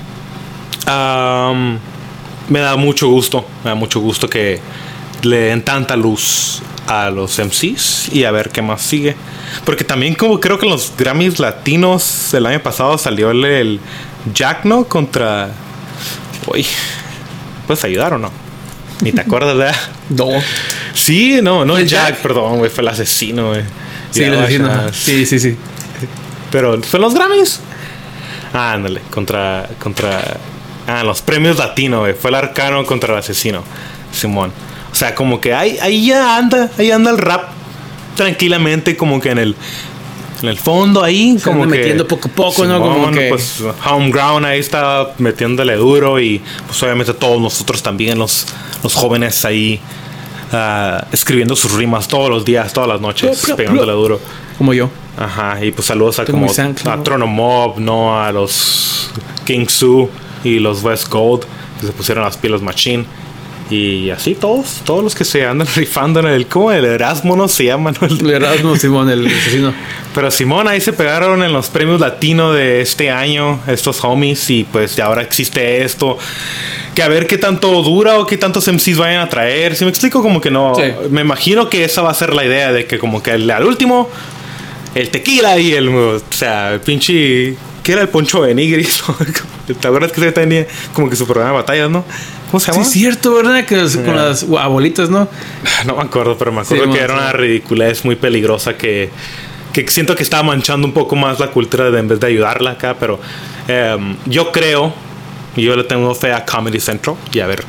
me da mucho gusto que le den tanta luz a los MCs y a ver qué más sigue, porque también como creo que en los Grammys latinos el año pasado salió el Jack, ¿no? Contra... Uy, ¿puedes ayudar o no? Ni te acuerdas, ¿verdad? No. Sí, no el Jack, perdón, güey, fue el asesino, güey. Sí, el asesino. Sí. Pero fue en los Grammys. Ándale, contra los premios latinos, güey. Fue el Arcano contra el asesino, Simón. O sea, como que ahí ya anda el rap tranquilamente, como que en el fondo ahí, se como que metiendo poco a poco, Simón, ¿no? Como que pues Homeground ahí está metiéndole duro, y pues obviamente todos nosotros también, los jóvenes ahí escribiendo sus rimas todos los días, todas las noches, pegándole duro. Como yo. Ajá, y pues saludos a Tengo como a Trono Mob, ¿no? A los King Su y los West Gold, que se pusieron las pilas machine. Y así todos los que se andan rifando en el Erasmo, no se llama, ¿no? El Erasmo, Simón, el asesino. Pero Simón, ahí se pegaron en los premios latino de este año estos homies, y pues ya ahora existe esto. Que a ver qué tanto dura o qué tantos MCs vayan a traer. Si me explico, como que no. Sí. Me imagino que esa va a ser la idea, de que como que al último, el tequila y el pinche... ¿Qué era el Poncho Benigris? ¿Te acuerdas que se tenía como que su programa de batallas, no? ¿Cómo se llama? Sí, es cierto, ¿verdad? Que con las abuelitas, ¿no? No me acuerdo, pero me acuerdo que era una ridiculez muy peligrosa que siento que estaba manchando un poco más la cultura en vez de ayudarla acá. Pero yo creo, yo le tengo fe a Comedy Central, y a ver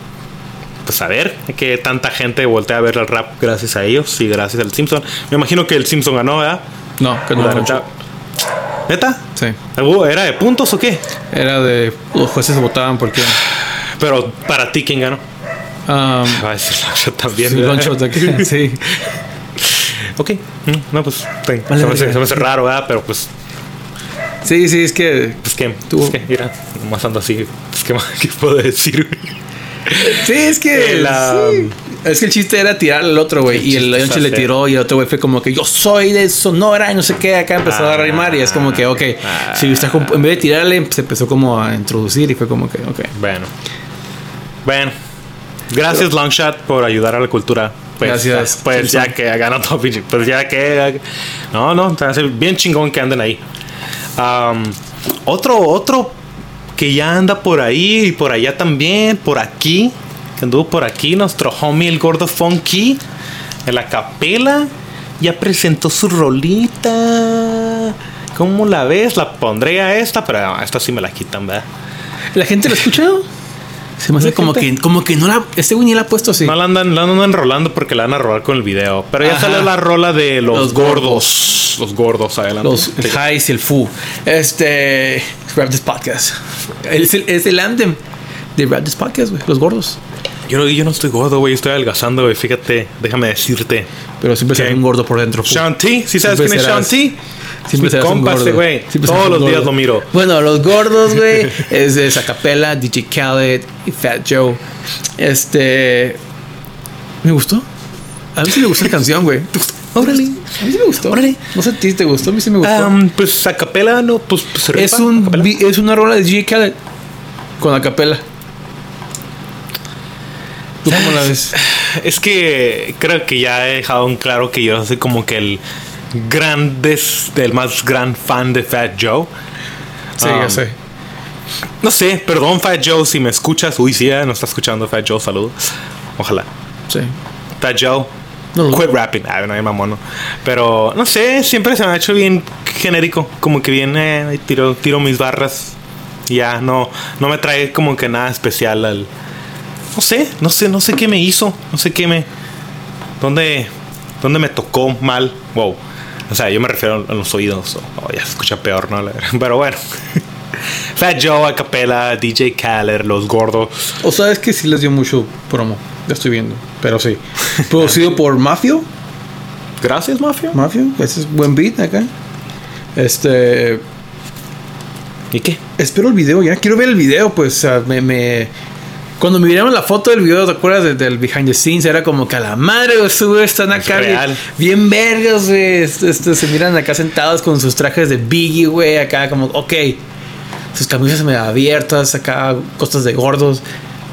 que tanta gente voltea a ver el rap gracias a ellos y gracias al Simpson. Me imagino que el Simpson ganó, ¿verdad? No, que no mucho. ¿Neta? Sí. ¿Era de puntos o qué? Era de... Los jueces votaban por quién. Pero para ti, ¿quién ganó? Yo también. Sí. Ok. No, pues se me hace raro, ¿verdad? Pero pues... Sí, es que... Pues que mira, nomás ando así. Pues ¿qué puedo decir? Sí, es que... Es que el chiste era tirar al otro, güey. Y el Leonche le tiró, y el otro güey fue como que yo soy de Sonora y no sé qué. Acá empezó a rimar, y es como que, ok. Si usted, en vez de tirarle, se empezó como a introducir, y fue como que, ok. Bueno. Gracias, Longshot, por ayudar a la cultura. pues, Gracias, pues Simpson. ya que ganó todo pinche. Pues ya que. No, te hace bien chingón que anden ahí. Otro que ya anda por ahí y por allá también, por aquí, que anduvo por aquí, nuestro homie el gordo Funky, en la capela, ya presentó su rolita. ¿Cómo la ves? La pondré a esta, pero esta sí me la quitan, ¿verdad? ¿La gente lo ha escuchado? Se me hace La como que no la... Este güey ni la ha puesto así. No la andan enrolando porque la van a rolar con el video. Pero ya Ajá. sale la rola de los Los gordos. Los gordos, adelante. Los highs y el fu. Rap This Podcast. Es el anthem de Rap This Podcast, güey. Los gordos. Yo no estoy gordo, güey. Estoy adelgazando, güey. Fíjate, déjame decirte. Pero siempre ¿Qué? será un gordo por dentro. fu. Sean T, ¿sí sabes Siempre quién es Sean serás- T? Siempre Mi serás un compa gordo. ese güey. Siempre serás Todos un los días gordo. lo miro. Bueno, los gordos, güey, es de Zacapela, DJ Khaled y Fat Joe. Me gustó. A mí sí me gustó la canción, güey. Órale. A mí sí me gustó. Órale. No sé a ti te gustó, a mí sí me gustó. Pues a capela, no, pues se rifa, a capela. Es una rola de DJ Khaled con la capela. ¿Tú cómo la ves? Es que creo que ya he dejado en claro que yo soy como que el más gran fan de Fat Joe. Sí, ya sé. No sé, perdón Fat Joe si me escuchas. Uy, sí, no está escuchando Fat Joe, saludos. Ojalá. Sí. Fat Joe, No. quit rapping. No hay mamón, ¿no? Pero no sé, siempre se me ha hecho bien genérico. Como que bien, tiro mis barras. Y ya, no me trae como que nada especial al. No sé qué me hizo. No sé qué me. ¿Dónde me tocó mal? Wow. O sea, yo me refiero a los oídos. Ya se escucha peor, ¿no? Pero bueno. Fat Joe, a capela, DJ Khaled, los gordos. O sabes que sí les dio mucho promo. Ya estoy viendo. Pero sí. Producido por Mafio. Gracias, Mafia. Mafio. Ese es buen beat acá. ¿Y qué? Espero el video ya. Quiero ver el video, pues. O sea, cuando me miraron la foto del video, ¿te acuerdas del behind the scenes? Era como que a la madre, güey, están acá real. bien vergas, güey. Se miran acá sentados con sus trajes de Biggie, güey. Acá como, ok. Sus camisas medio abiertas, acá costas de gordos.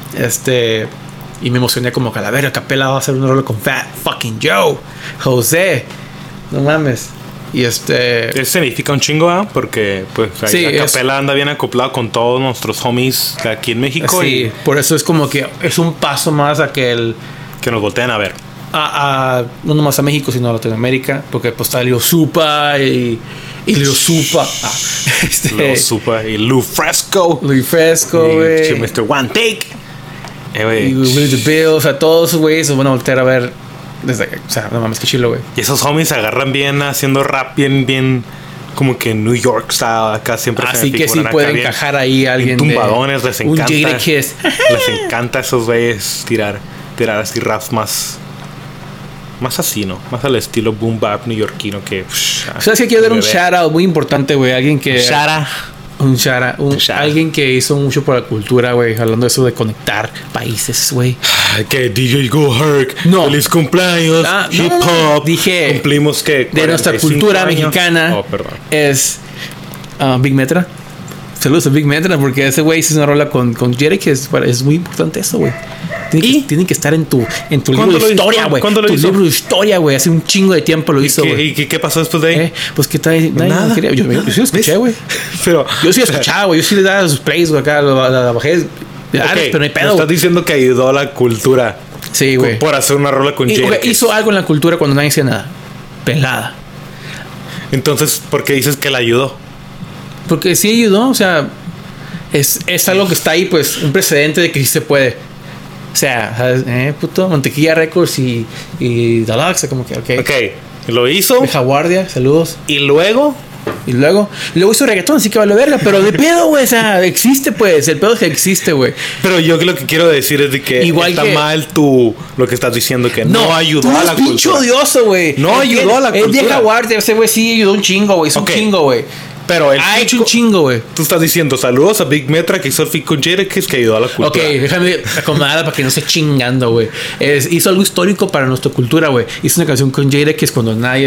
Y me emocioné como que a la verga, Capela va a hacer un rol con Fat fucking Joe. José. No mames. Y Eso significa un chingo, ¿eh? Porque pues ahí Sí, la capela anda bien acoplado con todos nuestros homies de aquí en México. sí, Y por eso es como que es un paso más a que que nos volteen a ver. no nomás a México, sino a Latinoamérica. Porque pues está Leo Supa y Leo Supa. Leo Supa y Lou Fresco. Luis Fresco, Y güey. Mr. One Take. Y Güey. Willie the Bill. O sea, todos esos güeyes se van a voltear a ver. O sea, no mames, qué chilo, güey. Y esos homies se agarran bien haciendo rap bien como que New York style. Acá siempre se Así me que sí figuran acá puede bien- encajar ahí alguien. bien tumbadones, les un encanta. Jada Kiss. Les encanta a esos güeyes tirar así raps más así, ¿no? Más al estilo boom bap neoyorquino que. O sea, es que quiero dar un shout out muy importante, güey. Alguien que. Un shout out. Alguien que hizo mucho por la cultura, güey. Hablando de eso de conectar países, güey. Que DJ Go Herc. No. Feliz cumpleaños. Ah, Hip no. hop. Dije Cumplimos que. De nuestra 45 cultura años. mexicana. Oh, perdón. Es Big Metra. Saludos a Big Metra porque ese güey hizo una rola con Jerry que es muy importante eso, güey. Tienen que estar en tu libro ¿Cuándo de lo hizo? historia, güey. ¿Cuándo lo Tu hizo? libro de historia, güey. Hace un chingo de tiempo lo hizo, güey. ¿Y qué pasó después de ahí? Pues que nadie Nada. no quería. Yo sí lo escuché, güey. Pero. Yo sí lo escuchaba, güey. Yo sí le daba sus plays, güey. Acá la bajé. Ok, Pero no hay pedo. me estás güey. diciendo que ayudó a la cultura. Sí, güey. Por hacer una rola con Y, Jay. güey, hizo algo en la cultura cuando nadie hacía nada. Pelada. Entonces, ¿por qué dices que la ayudó? Porque sí ayudó, o sea, es algo que está ahí, pues, un precedente de que sí se puede. O sea, ¿sabes? Puto, Mantequilla Records y Deluxe, como que, ok. Ok, lo hizo. Deja Guardia, saludos. Y luego. Y luego hizo reggaetón, así que vale verga, pero de pedo, güey, o sea, existe, pues, el pedo es que existe, güey. Pero yo lo que quiero decir es de que Igual está que- mal lo que estás diciendo, que no ayudó tú a la eres pinche cultura. odioso, güey. No ayudó a la Es cultura. Vieja Guardia, ese güey sí ayudó un chingo, güey, es Ok. un chingo, güey. Pero el Ha hecho chico- un chingo, güey. Tú estás diciendo saludos a Big Metra que hizo el feat con Jadakiss que ayudó a la cultura. Ok, déjame acomodar para que no esté chingando, güey. Hizo algo histórico para nuestra cultura, güey. Hizo una canción con Jada que es cuando nadie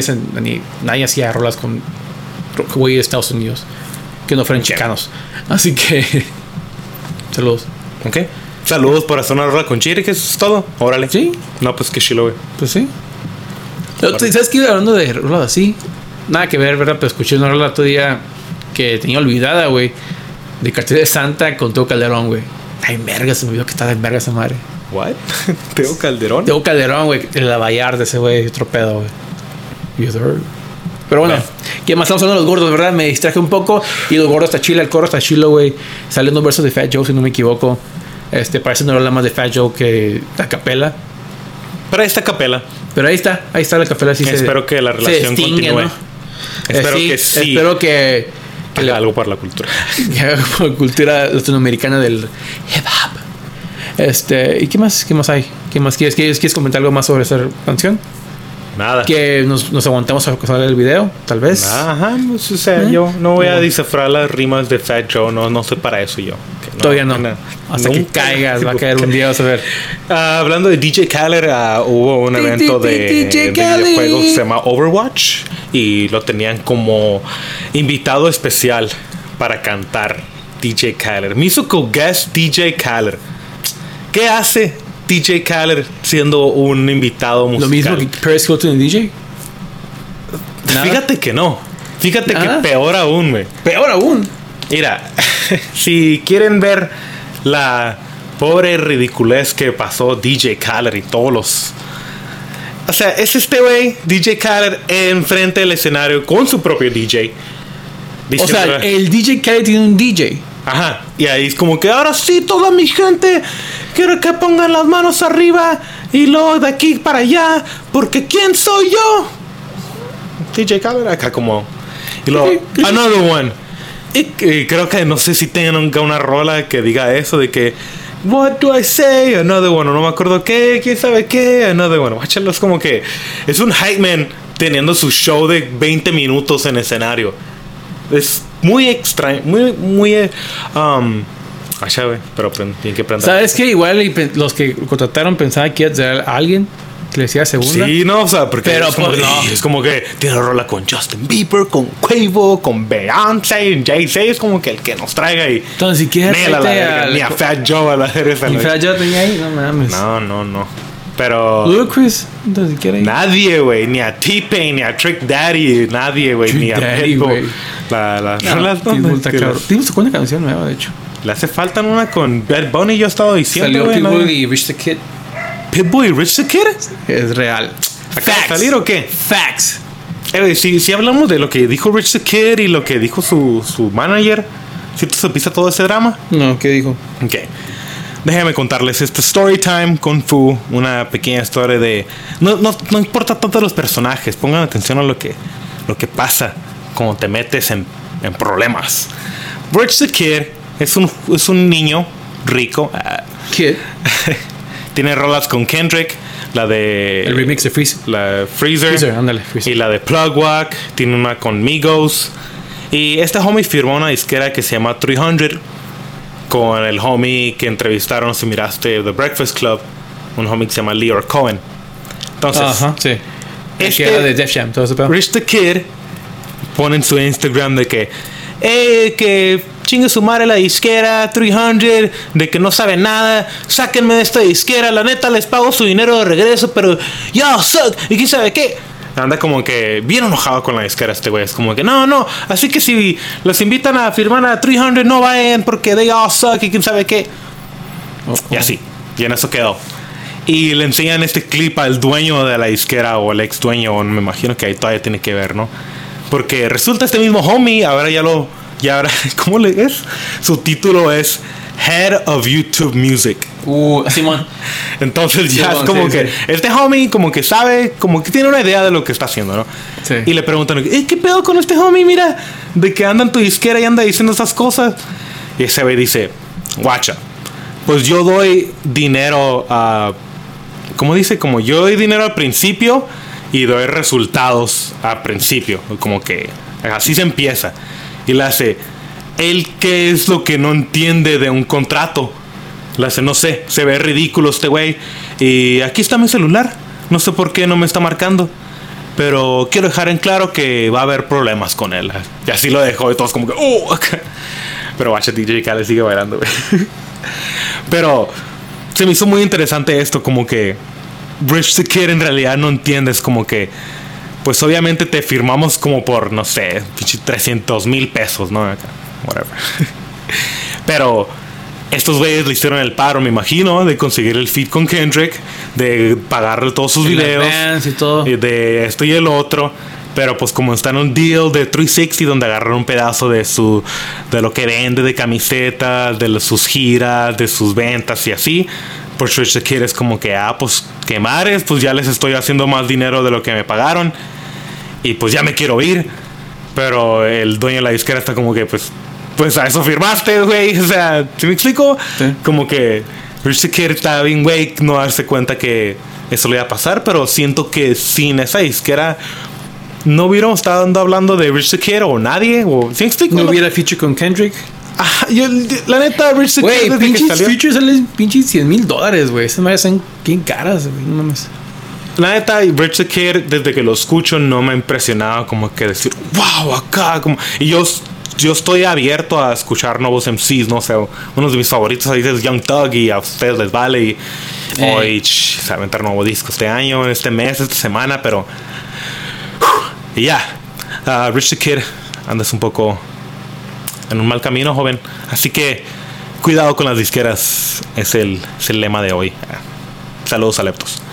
hacía rolas con güey de Estados Unidos que no fueran chicanos. Así que saludos. Ok. Saludos por hacer una rola con Chiri, que eso es todo. Órale. Sí. No, pues que chilo, güey. Pues sí. ¿Sabes qué? Hablando de rolas así, nada que ver, ¿verdad? Pero escuché una rola otro día que tenía olvidada, güey. De Cartel de Santa con Teo Calderón, güey. Ay, verga, se me olvidó que estaba en verga esa madre. ¿What? ¿Teo Calderón? Teo Calderón, güey. El Vallarta de ese güey, otro pedo, güey. Yes, sir. Pero bueno, ¿qué más estamos hablando de los gordos, verdad? Me distraje un poco. Y los gordos está chila, el coro está chilo, güey. Salen unos versos de Fat Joe, si no me equivoco. Parece una rola más de Fat Joe que la capela. Pero ahí está capela. Pero ahí está la capela. Sí espero que la relación continúe. ¿No? Espero que sí. Espero que haga algo por la cultura. Por la cultura latinoamericana del hip hop. ¿Y qué más hay? ¿Qué más quieres comentar algo más sobre esa canción? Nada. Que nos aguantamos a pasar el video, tal vez. Ajá, pues, o sea, yo no voy a descifrar las rimas de Fat Joe, no sé para eso yo. Todavía no. Hasta que caigas, va a caer un día, vas a ver. Hablando de DJ Khaled, hubo un evento de videojuegos que se llama Overwatch y lo tenían como invitado especial para cantar DJ Khaled. Musical guest DJ Khaled. ¿Qué hace DJ Khaled siendo un invitado musical? Lo mismo que Paris Hilton y DJ. ¿Nada? Fíjate que no. Fíjate que peor aún, güey. Peor aún. Mira, si quieren ver la pobre ridiculez que pasó DJ Khaled y todos los... O sea, es este güey, DJ Khaled, enfrente del escenario con su propio DJ. O sea, el DJ Khaled tiene un DJ. Ajá, y ahí es como que ahora sí, toda mi gente, quiero que pongan las manos arriba y luego de aquí para allá, porque ¿quién soy yo? DJ Khaled acá como... Y luego, another one. Y creo que no sé si tengan una rola que diga eso de que what do I say, another one, no me acuerdo qué, quién sabe qué, another one. Guáchalo, es como que es un hype man teniendo su show de 20 minutos en escenario. Es muy extraño, muy pero tienen que aprender. ¿Sabes qué? Igual los que contrataron pensaban que iba a ser alguien que le decía segunda. Sí, no, o sea, porque pero es, como pues, no. Es como que tiene rola con Justin Bieber, con Quavo, con Beyoncé, Jay-Z, es como que el que nos traiga y... Entonces, si quieres... Ni a Fat Joe a la cereza. Ni Fat Joe tenía ahí, no mames. No. Pero... Ludacris, entonces, si quieres... Nadie, güey, ni a T-Pain, ni a Trick Daddy, nadie, güey, ni a Pitbull. Pitbull sacó una canción nueva, de hecho. Le hace falta una con Bad Bunny, yo estaba diciendo, salió Pitbull y Rich the Kid. Pitbull y Rich the Kid es real. ¿Acaba de salir o qué? Facts. Si hablamos de lo que dijo Rich the Kid y lo que dijo su manager, ¿sí te supiste todo ese drama? No, ¿qué dijo? Ok. Déjame contarles este story time Kung Fu, una pequeña historia de... No importa tanto los personajes, pongan atención a lo que pasa cuando te metes en problemas. Rich the Kid es un niño rico. Kid. Tiene rolas con Kendrick, la de... El remix de Freezer. La Freezer. Ándale, Freezer. Y la de Plug Walk. Tiene una con Migos. Y este homie firmó una disquera que se llama 300 con el homie que entrevistaron, si miraste The Breakfast Club, un homie que se llama Leor Cohen. Entonces, ajá, sí. Que era de Def Jam, todo eso. Rich the Kid pone en su Instagram de que chingue su madre la disquera 300, de que no sabe nada, sáquenme de esta disquera, la neta les pago su dinero de regreso, pero yo suck, y quién sabe qué. Anda como que bien enojado con la disquera este güey. Es como que no, así que si los invitan a firmar a 300 no vayan porque they all suck y quién sabe qué. Y así, y en eso quedó. Y le enseñan este clip al dueño de la disquera o el ex dueño, me imagino que ahí todavía tiene que ver, ¿no? Porque resulta este mismo homie, ahora ¿cómo le es? Su título es Head of YouTube Music. Simón. Entonces ya es como que este homie como que sabe, como que tiene una idea de lo que está haciendo, ¿no? Sí. Y le preguntan, ¿qué pedo con este homie? Mira, de que anda en tu disquera y anda diciendo esas cosas. Y ese güey dice, guacha, pues yo doy dinero a... ¿Cómo dice? Como yo doy dinero al principio y doy resultados al principio. Como que así se empieza. Y le hace, él qué es lo que no entiende de un contrato. Le hace, no sé, se ve ridículo este güey. Y aquí está mi celular. No sé por qué no me está marcando. Pero quiero dejar en claro que va a haber problemas con él. Y así lo dejó y todos como que... Pero guacha, DJ Khaled sigue bailando, güey. Pero se me hizo muy interesante esto, como que Rich the Kid en realidad no entiendes, como que pues obviamente te firmamos como por, no sé, 300,000 pesos, ¿no? Whatever. Pero estos güeyes le hicieron el paro, me imagino, de conseguir el feat con Kendrick, de pagarle todos sus videos, y todo. y de esto y el otro. Pero pues como está en un deal de 360 donde agarraron un pedazo de lo que vende de camisetas, de sus giras, de sus ventas y así, pues Rich the Kid es como que, pues que mares, pues ya les estoy haciendo más dinero de lo que me pagaron y pues ya me quiero ir. Pero el dueño de la disquera está como que pues a eso firmaste, güey. O sea, ¿sí me explico? Sí. Como que Rich the Kid está bien, güey, no darse cuenta que eso le iba a pasar. Pero siento que sin esa disquera no hubiéramos estado hablando de Rich the Kid o nadie. O, ¿sí me explico? No hubiera feature con Kendrick. La neta, Rich the Kid Güey, desde que pinches salió, features salen pinches $100,000, güey. Esas madres son bien caras, güey. No mames. la neta, Rich the Kid, desde que lo escucho, no me ha impresionado como que decir, wow, acá. Como, y yo estoy abierto a escuchar nuevos MCs, no sé. Uno de mis favoritos ahí es Young Thug y a ustedes les vale. Y hoy se va a aventar nuevo disco este año, este mes, esta semana, pero. Y ya. Rich the Kid, andas un poco en un mal camino, joven. Así que cuidado con las disqueras. Es el lema de hoy. Saludos, Aleptos.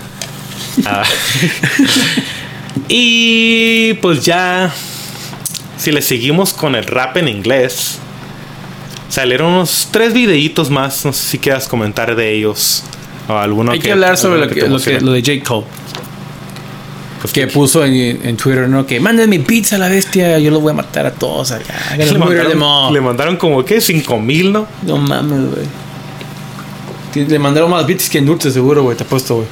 Y pues ya, si le seguimos con el rap en inglés, salieron unos 3 videitos más. No sé si quieras comentar de ellos o alguno. Hay que hablar sobre lo de J. Cole. Pues que puso en Twitter, ¿no? Que manden mi pizza a la bestia, yo los voy a matar a todos allá. Le mandaron como que 5,000, ¿no? No mames, güey. Le mandaron más bits que en Dulce, seguro, güey. Te apuesto, güey.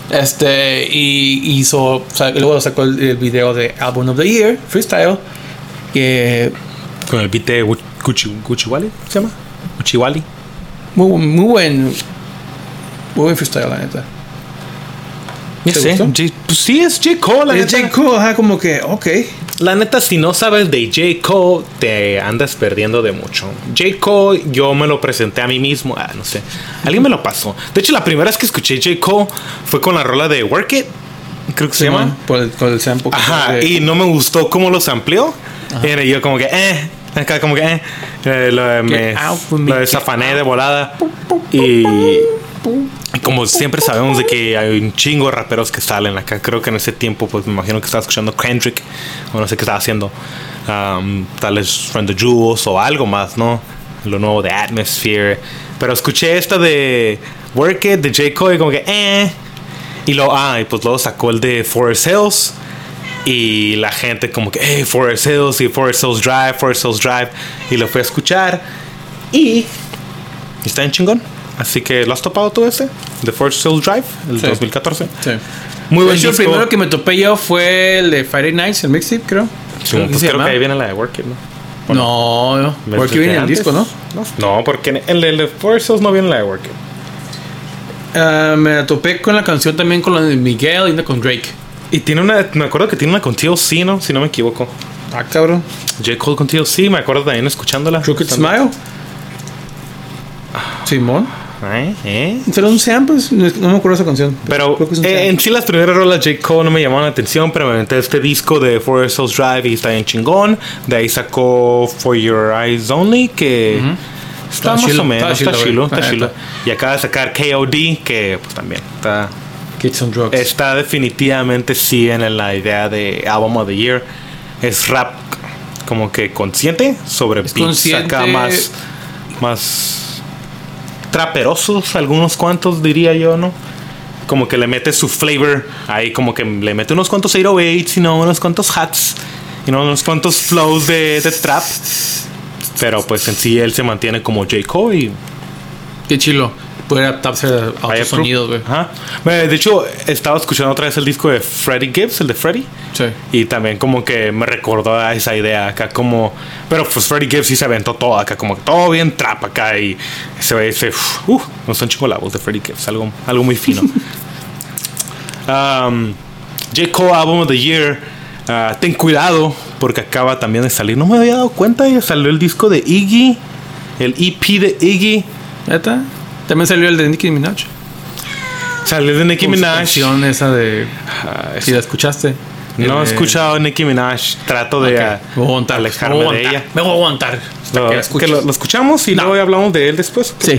Y hizo, o sea, luego sacó el video de Album of the Year, Freestyle, que con el beat de Gucciwali, ¿se llama? Gucciwali. muy buen freestyle, la neta. Ya sé. Pues sí, es J. Cole, la Es neta. J. Cole, ajá, como que, ok. La neta, si no sabes de J. Cole, te andas perdiendo de mucho. J. Cole, yo me lo presenté a mí mismo. No sé. Alguien me lo pasó. De hecho, la primera vez que escuché J. Cole fue con la rola de Work It. Creo que se llama. Con el sample. Ajá. Y no me gustó cómo lo sampleó. Y yo como que, acá como que, lo desafané de volada. Y como siempre sabemos de que hay un chingo de raperos que salen acá. Creo que en ese tiempo, pues me imagino que estaba escuchando Kendrick, o no sé qué estaba haciendo, tal vez From the Jewels o algo más, ¿no? Lo nuevo de Atmosphere. Pero escuché esta de Work It de J. Cole y como que y pues luego sacó el de Forest Hills. Y la gente como que Forest Hills y Forest Hills Drive. Y lo fui a escuchar. Y está en chingón. Así que, ¿lo has topado tú ese? The Forest Hills Drive, el 2014. Sí. Muy buen disco. disco. El primero que me topé yo fue el de Friday Nights, el mixtape, creo. Sí, pues creo que ahí viene la de Work It, ¿no? No. Work It viene en el disco, ¿no? No, porque el de Forest Hills no viene la de Work It. Me la topé con la canción también con la de Miguel y una con Drake. Y tiene me acuerdo que tiene una con TLC, ¿no? Si no me equivoco. Ah, cabrón. J. Cole con TLC, me acuerdo también escuchándola. Crooked Smile. Simón. Pero un sample, no me acuerdo esa canción. Pero en sí las primeras rolas de J. Cole no me llamaron la atención, pero me aventé este disco de Forest Hills Drive y está bien chingón. De ahí sacó For Your Eyes Only, que está más o menos, está chilo. Y acaba de sacar KOD, que pues también está... Kids on Drugs. Está definitivamente sí en la idea de Album of the Year. Es rap como que consciente sobre beats acá más traperosos, algunos cuantos diría yo, ¿no? Como que le mete su flavor ahí, como que le mete unos cuantos 808s, unos cuantos hats, unos cuantos flows de trap. Pero pues en sí él se mantiene como J. Cole y... Qué chilo. Puede adaptarse a otros sonidos, güey. Ajá. De hecho, estaba escuchando otra vez el disco de Freddie Gibbs, el de Freddie. Sí. Y también como que me recordó a esa idea acá como... Pero pues Freddie Gibbs sí se aventó todo acá, como todo bien trap acá. Y no son chicos la voz de Freddie Gibbs, algo muy fino. J. Cole Album of the Year. Ten cuidado, porque acaba también de salir. No me había dado cuenta, ya salió el disco de Iggy. El EP de Iggy. ¿Neta? También salió el de Nicki Minaj. Salió de Nicki Con su Minaj. canción esa de... Si la escuchaste. No he escuchado Nicki Minaj. Trato de alejarme de ella. Me voy a aguantar. Hasta que la escuches. Lo escuchamos y luego hablamos de él después. Sí.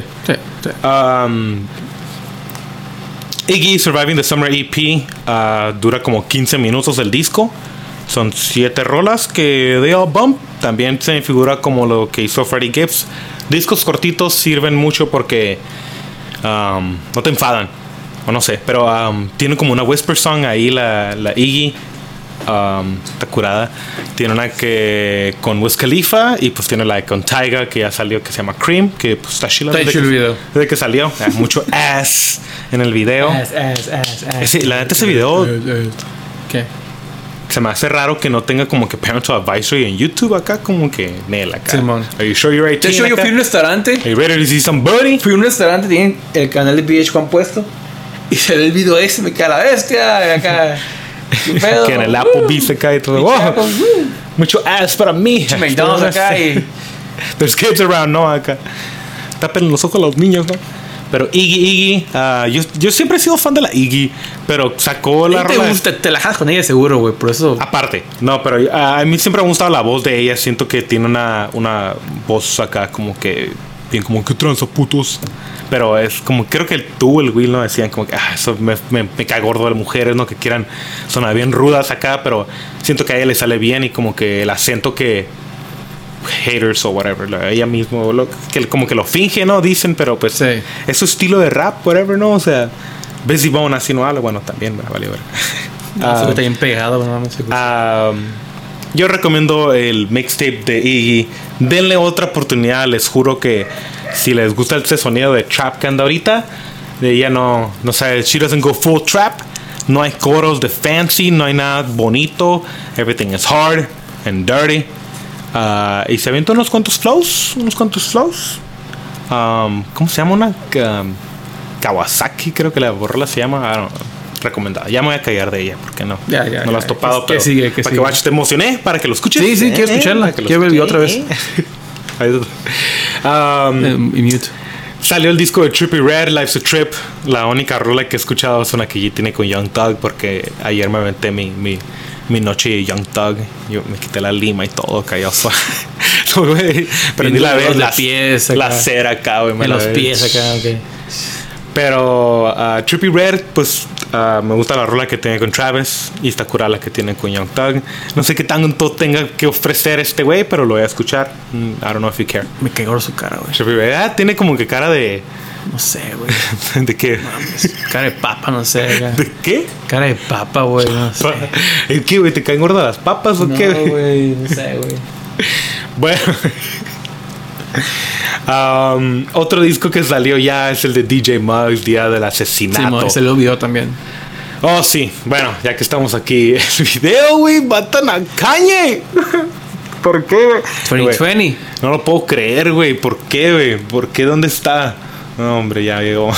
Iggy Surviving the Summer EP dura como 15 minutos el disco. Son 7 rolas que they all bump. También se me figura como lo que hizo Freddie Gibbs. Discos cortitos sirven mucho porque no te enfadan. O no sé, pero tiene como una whisper song ahí la Iggy. Está curada. Tiene una que con Wiz Khalifa y pues tiene la con Tyga que ya salió que se llama Cream, que pues está chila el video. desde que salió. Mucho ass en el video. Ass. La neta ese video ¿Qué? se me hace raro que no tenga como que parental advisory en YouTube acá, como que Nel acá. Simón. Are you sure you're 18? De hecho, yo fui a un restaurante. Are you ready to see somebody? Fui a un restaurante, tienen el canal de VH1 puesto. Y se ve el video ese, me cae la bestia. Acá. Que en el Applebee's acá y todo. Oh, mucho ass para mí. McDonald's acá y... There's kids around, no acá. Tapen los ojos a los niños, ¿no? Pero Iggy, yo siempre he sido fan de la Iggy, pero sacó la rola. Te la jalas con ella seguro, güey, por eso. Aparte, no, pero a mí siempre me ha gustado la voz de ella. Siento que tiene una voz acá como que bien como que tranza putos. Pero es como, creo que tú, el Will, ¿no? Decían como que eso me cae gordo de las mujeres, ¿no? Que quieran sonar bien rudas acá, pero siento que a ella le sale bien y como que el acento que haters o whatever, ella mismo que como que lo finge, ¿no? Dicen, pero pues sí. Es su estilo de rap, whatever, ¿no? O sea, Busy Bone así no habla, bueno, también, vale, ver. Está bien pegado, no. Yo recomiendo el mixtape de Iggy. Denle otra oportunidad, les juro que si les gusta ese sonido de trap que anda ahorita, de ella no sabe, she doesn't go full trap, no hay coros de fancy, no hay nada bonito, everything is hard and dirty. Y se avienta unos cuantos flows. ¿Cómo se llama una? Kawasaki, creo que la borrola se llama. Recomendada. Ya me voy a callar de ella porque no la has topado. ¿Qué sigue? Para que watch, te emocioné para que lo escuches. Sí, quiero escucharla. Quiero verla otra vez. Mute. Salió el disco de Trippie Redd, Life's a Trip. La única rola que he escuchado es una que ya tiene con Young Thug, porque ayer me aventé mi noche de Young Thug. Yo me quité la lima y todo, calloso. Prendí la vez, la cera acá, güey. En los pies acá, ok. Pero Trippie Redd, pues me gusta la rola que tiene con Travis y está curada la que tiene con Young Thug. No sé qué tanto tenga que ofrecer este güey, pero lo voy a escuchar. I don't know if you care. Me cagó su cara, güey. Trippie Redd tiene como que cara de... No sé, güey. ¿De qué? Mames, cara de papa, no sé. Güey. ¿De qué? Cara de papa, güey, no sé. ¿Es qué, güey? ¿Te caen gordas las papas o qué? No, güey, no sé, güey. Bueno... otro disco que salió ya es el de DJ Muggs, Día del Asesinato. Sí, se lo vio también. Oh, sí. Bueno, ya que estamos aquí, el video, güey, matan a Kanye. ¿Por qué, güey? 2020. No lo puedo creer, güey. ¿Por qué, güey? ¿Por qué? ¿Dónde está? No, hombre, ya llegó.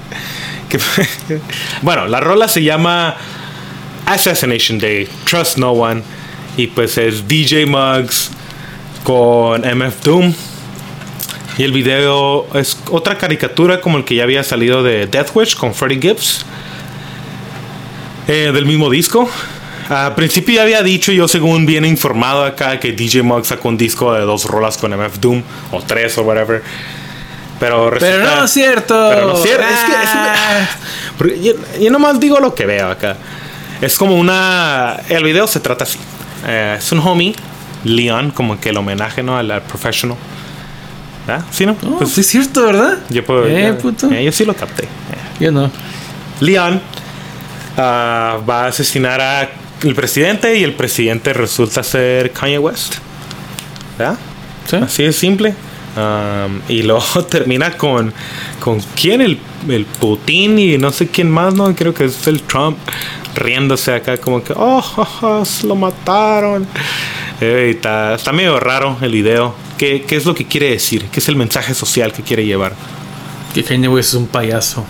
Bueno, la rola se llama Assassination Day, Trust No One. Y pues es DJ Muggs con MF Doom. Y el video es otra caricatura como el que ya había salido de Death Wish con Freddie Gibbs. Del mismo disco. Al principio ya había dicho, yo según bien informado acá, que DJ Muggs sacó un disco de 2 rolas con MF Doom. O 3 o whatever. Pero no es cierto. Pero no es cierto. Es que yo nomás digo lo que veo acá. Es como una... El video se trata así. Es un homie, Leon, como que el homenaje, ¿no? Al professional. ¿Ah? ¿Sí, no? Oh, pues sí es cierto, ¿verdad? Yo puedo... puto. Yo sí lo capté. Yo no. Leon va a asesinar a el presidente y el presidente resulta ser Kanye West. ¿Verdad? Sí. Así de simple. Y luego termina con quién, el Putin y no sé quién más, ¿no? Creo que es el Trump riéndose acá como que se lo mataron. Está medio raro el video. ¿Qué es lo que quiere decir? ¿Qué es el mensaje social que quiere llevar? Que Kanye West es un payaso.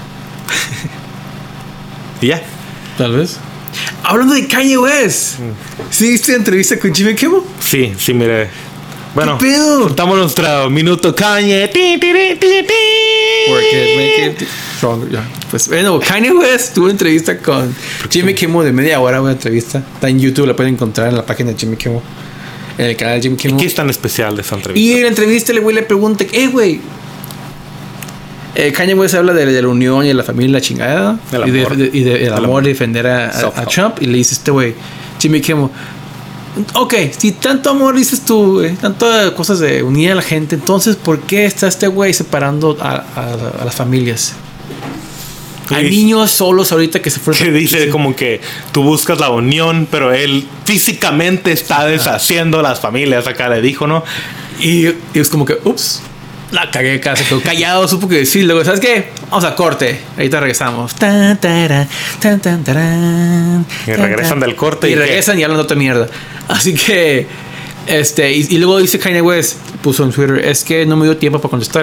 ¿Y ya? Tal vez. Hablando de Kanye West, ¿sí viste la entrevista con Jimmy Kimmel? Sí, miré. Bueno, ¿Qué pedo? cortamos nuestro minuto Kanye. Ti, ti, ti, ti, ti. Work it, make it stronger. Ya. Pues bueno, Kanye West tuvo entrevista con Jimmy Kimmel de media hora, una entrevista. Está en YouTube, la pueden encontrar en la página de Jimmy Kimmel. En el canal de Jimmy ¿Y Kimmel. qué es tan especial de esa Y entrevista? en la entrevista el güey le pregunta, güey. Kanye West habla de la unión y de la familia y la chingada. Del Y amor. del amor y defender a Self-help. Trump. Y le dice este güey, Jimmy Kimmel, ok, si tanto amor dices tú, güey, tantas cosas de unir a la gente, entonces ¿por qué está este güey separando a las familias? Hay Sí. niños solos ahorita que se fueron. Que dice como que tú buscas la unión, pero él físicamente está deshaciendo las familias. Acá le dijo, ¿no? Y es como que, ups, la cagué acá, se quedó callado, supo que decir. Luego, ¿sabes qué? Vamos a corte. Ahorita regresamos. Tan, tarán, tan, tan, tarán, Y tan, regresan tan. del corte Y y ¿qué? regresan y hablan de otra mierda. Así que, y luego dice Kanye West, puso en Twitter, es que no me dio tiempo para contestar.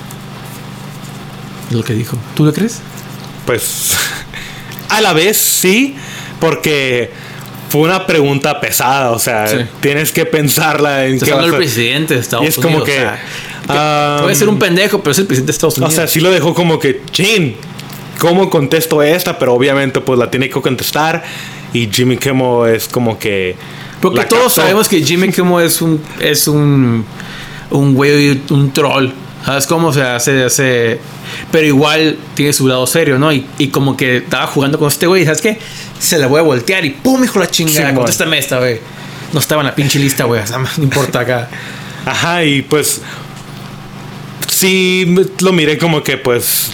Es lo que dijo. ¿Tú lo crees? Pues a la vez sí, porque fue una pregunta pesada. O sea, Sí. tienes que pensarla en Estás qué hablando vas del a... presidente de Estados Y es Unidos. como que, o sea, puede ser un pendejo, pero es el presidente de Estados O Unidos. sea, sí lo dejó como que, chin, ¿cómo contesto esta? Pero obviamente pues la tiene que contestar. Y Jimmy Kimmel es como que... Porque la todos captó. sabemos que Jimmy Kimmel es un güey, un troll. ¿Sabes cómo se hace? Pero igual tiene su lado serio, ¿no? Y como que estaba jugando con este güey. ¿Sabes qué? Se la voy a voltear y ¡pum! Hijo de la chingada. Sí, Contéstame esta, güey. No estaba en la pinche lista, güey. O sea, no importa acá. Ajá, y pues... Sí, lo miré como que pues...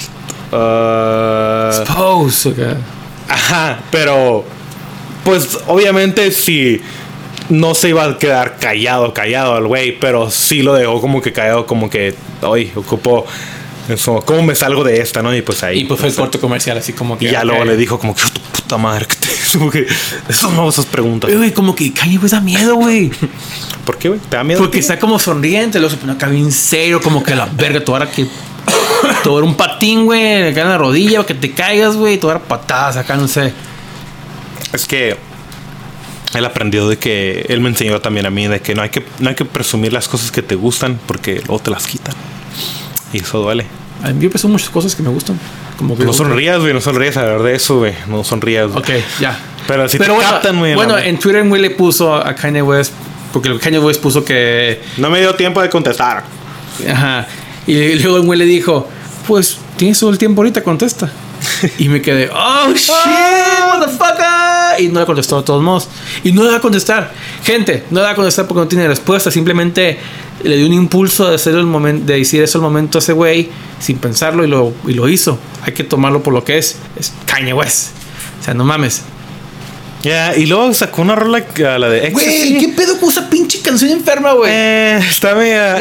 Pose, acá. Ajá, pero... Pues obviamente sí... No se iba a quedar callado al güey, pero sí lo dejó como que callado, como que, oye, ocupo eso, ¿cómo me salgo de esta, no? Y pues ahí. Y pues fue el corto comercial, así como que. Y ya ok. luego le dijo como que, tu puta madre, que como que, esas no esas preguntas. Güey, como que Kanye West da miedo, güey. ¿Por qué, güey? ¿Te da miedo? Porque está como sonriente, luego se pone acá bien serio, como que la verga, tú ahora que. Todo era un patín, güey, acá en la rodilla, que te caigas, güey, tú ahora patadas acá, no sé. Es que él aprendió de que él me enseñó también a mí de que no hay que presumir las cosas que te gustan porque luego te las quitan. Y eso duele. A mí me pasan muchas cosas que me gustan. Como que No sonrías, güey, no sonrías a ver de eso, güey. No sonrías, güey. Ok, ya. Pero si te bueno, captan, güey. bueno, no, en Twitter, güey, le puso a Kanye West, porque Kanye West puso que. no me dio tiempo de contestar. Ajá. Y luego el güey le dijo, pues tienes todo el tiempo ahorita, contesta. Y me quedé, oh shit, motherfucker. Y no le contestó de todos modos. Y no le va a contestar. Gente, no le va a contestar porque no tiene respuesta. Simplemente le dio un impulso de hacer de decir eso al momento a ese güey sin pensarlo y lo hizo. Hay que tomarlo por lo que es. Es Kanye West. O sea, no mames. Ya, y luego sacó una rola, la de Ecstasy. Güey, ¿qué pedo con esa pinche canción enferma, güey? Está media.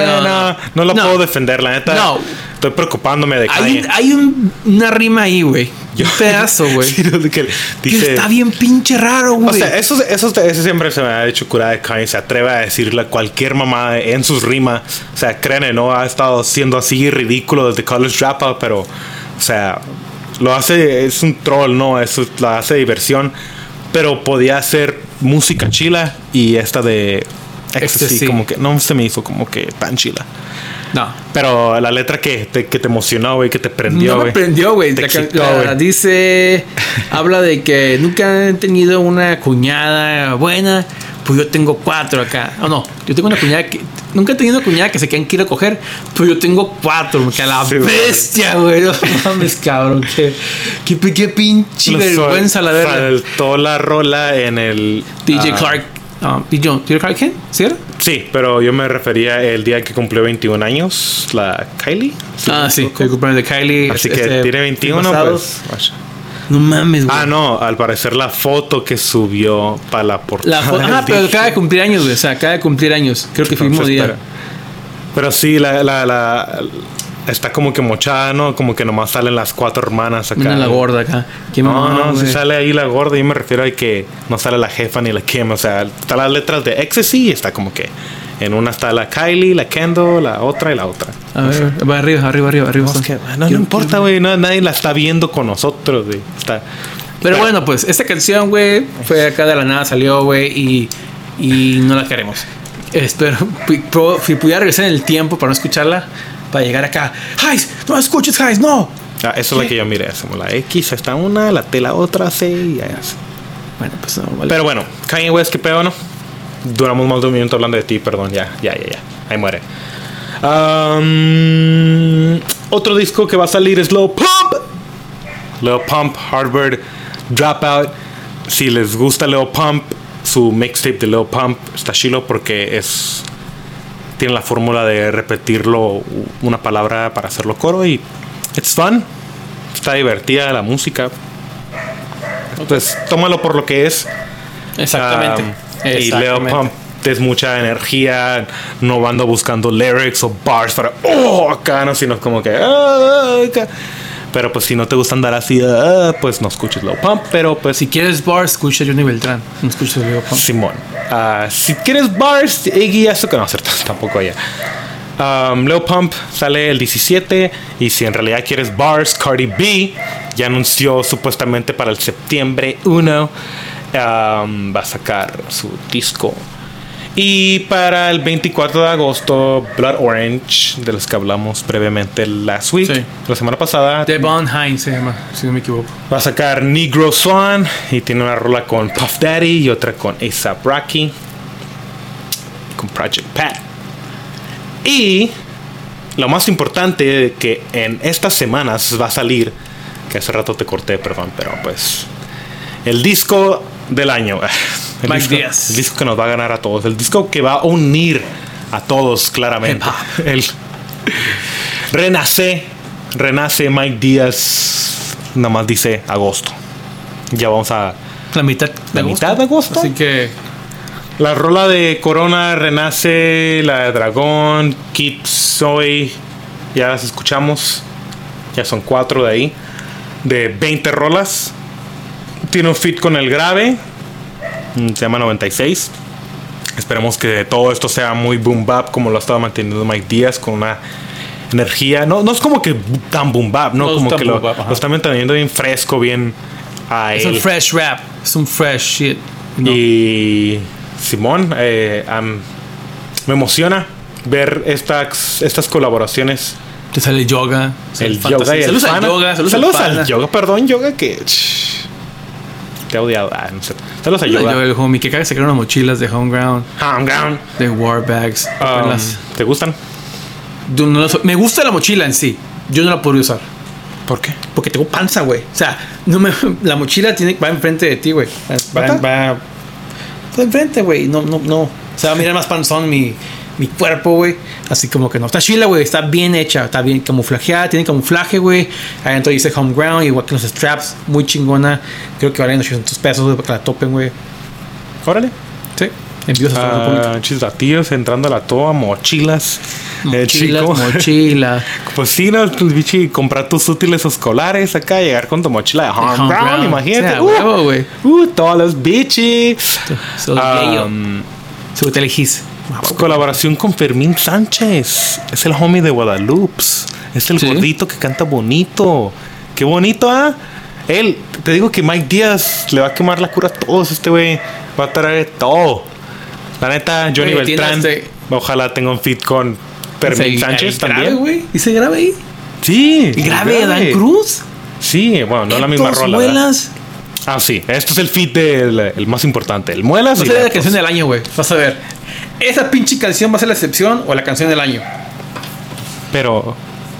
No la No. puedo defender, la neta. No. Estoy preocupándome de Kanye. Hay una rima ahí, güey. Un pedazo, güey. Sí, no, de que Que dice, está bien pinche raro, güey. o sea, eso siempre se me ha hecho curada de Kanye. Se atreve a decirle a cualquier mamá en sus rimas. O sea, créanme, no ha estado siendo así ridículo desde College Dropout, pero, o sea, lo hace, es un troll, ¿no? Eso lo hace diversión. Pero podía hacer música chila y esta de Ecstasy, Ecstasy. como que no se me hizo como que tan chila. No. Pero la letra que te emocionó, güey, que te prendió, No me güey. prendió, güey. Te La excitó, güey. dice, habla de que nunca han tenido una cuñada buena. Pues yo tengo 4 acá. Oh, no, yo tengo una cuñada que nunca he tenido una cuñada que se quieran quiere coger. Pues yo tengo 4, que a la Sí, güey. bestia, güey. No mames, cabrón. Qué pinche vergüenza la verdad. Saltó la rola en el DJ Clark. DJ Clark, ¿quién? ¿Sí era? Sí, pero yo me refería el día que cumplió 21 años, la Kylie. Sí, el cumpleaños de Kylie. Así que tiene 21, pasado. pues. vaya. No mames, güey. No, al parecer la foto que subió para la portada. Pero acaba de cumplir años, güey. O sea, acaba de cumplir años. Creo que fue el mismo día. Pero sí, está como que mochada, ¿no? Como que nomás salen las 4 hermanas acá. Mira la gorda acá. ¿Qué No, güey? si sale ahí la gorda. Yo me refiero a que no sale la jefa ni la Kim. O sea, están las letras de Ecstasy y está como que en una está la Kylie, la Kendall, la otra y la otra. A ver, va arriba. No, es que, no importa, güey. Nadie la está viendo con nosotros, güey. Pero bueno, pues esta canción, güey, fue acá de la nada, salió, güey, y no la queremos. Espero, si pudiera regresar en el tiempo para no escucharla, para llegar acá. ¡Hais! ¡No escuches, Hais! ¡No! Eso es lo que yo miré. Hacemos la X, está una, la T la otra, C y ya. Bueno, pues no, vale. Pero bueno, Kanye West, ¿qué pedo, no? Duramos más de un minuto hablando de ti, perdón, ya. Ahí muere. Otro disco que va a salir es Lil Pump. Lil Pump, Harvard Dropout. Si les gusta Lil Pump, su mixtape de Lil Pump está chilo porque tiene la fórmula de repetirlo una palabra para hacerlo coro y it's fun. Está divertida la música. Entonces, tómalo por lo que es. Exactamente. Y Lil Pump es mucha energía. No ando buscando lyrics o bars para acá, no, sino como que acá. Pero pues si no te gusta andar así, pues no escuches Lil Pump. Pero pues si quieres bars, escucha Johnny Beltrán. No escuches Lil Pump. Simón. Si quieres bars, Iggy, eso que no hacer tampoco allá. Lil Pump sale el 17. Y si en realidad quieres bars, Cardi B ya anunció supuestamente para el septiembre 1 va a sacar su disco. Y para el 24 de agosto, Blood Orange, de los que hablamos brevemente last week, sí, la semana pasada, Devon Hines se llama, si no me equivoco, va a sacar Negro Swan. Y tiene una rola con Puff Daddy y otra con A$AP Rocky, con Project Pat. Y lo más importante, que en estas semanas va a salir, que hace rato te corté, perdón, pero pues el disco del año, Mike Díaz, el disco que nos va a ganar a todos, el disco que va a unir a todos claramente, el renace Mike Díaz. Nada más dice agosto, ya vamos a la mitad de agosto, así que la rola de Corona, Renace, la de Dragón, Keep Soy, ya las escuchamos. Ya son 4 de ahí, de 20 rolas. Tiene un feat con El Grave, se llama 96. Esperemos que todo esto sea muy boom bap como lo ha estado manteniendo Mike Díaz, con una energía. No es como que tan boom bap, no como que lo está manteniendo bien fresco, bien a es él. un fresh rap, es un fresh shit, ¿no? Y Simón, me emociona ver estas colaboraciones. Te sale yoga, el yoga y el Fana. Saludos al yoga, perdón, yoga, que te he odiado. No sé. Saludos a yoga. El homie que caga se crean unas mochilas de Homeground, de War Bags. ¿Te gustan? Me gusta la mochila en sí. Yo no la podría usar. ¿Por qué? Porque tengo panza, güey. O sea, la mochila va enfrente de ti, güey. Va enfrente, güey. No. O sea, va a mirar más panzón mi cuerpo, güey. Así como que no. Está chila, güey. Está bien hecha. Está bien camuflajeada. Tiene camuflaje, güey. Adentro dice Homeground. Igual que los straps. Muy chingona. Creo que valen $800, güey, para que la topen, güey. Órale. Sí. Envíos a toda la República. Chisdatillos entrando a la toa. Mochilas. Mochila. Pues sí, no, bichi, comprar tus útiles escolares acá, llegar con tu mochila de Homeground, imagínate. Güey. Todos los bichis. Su telejis. Colaboración con Fermín Sánchez. Es el homie de Guadalupe. Es el gordito que canta bonito. Qué bonito, ¿ah? Él, te digo que Mike Díaz le va a quemar la cura a todos. Este güey va a traer todo. La neta, Johnny Beltrán. Ojalá tenga un feat con Fermín Sánchez también. Güey. ¿Dice grave ahí? Sí. ¿Grave de Dan Cruz? Sí, bueno, no la misma rola. Muelas. Sí, este es el feat el más importante. El Muelas. Va a ser la canción del año, güey. Vas a ver. ¿Esa pinche canción va a ser la excepción o la canción del año? Pero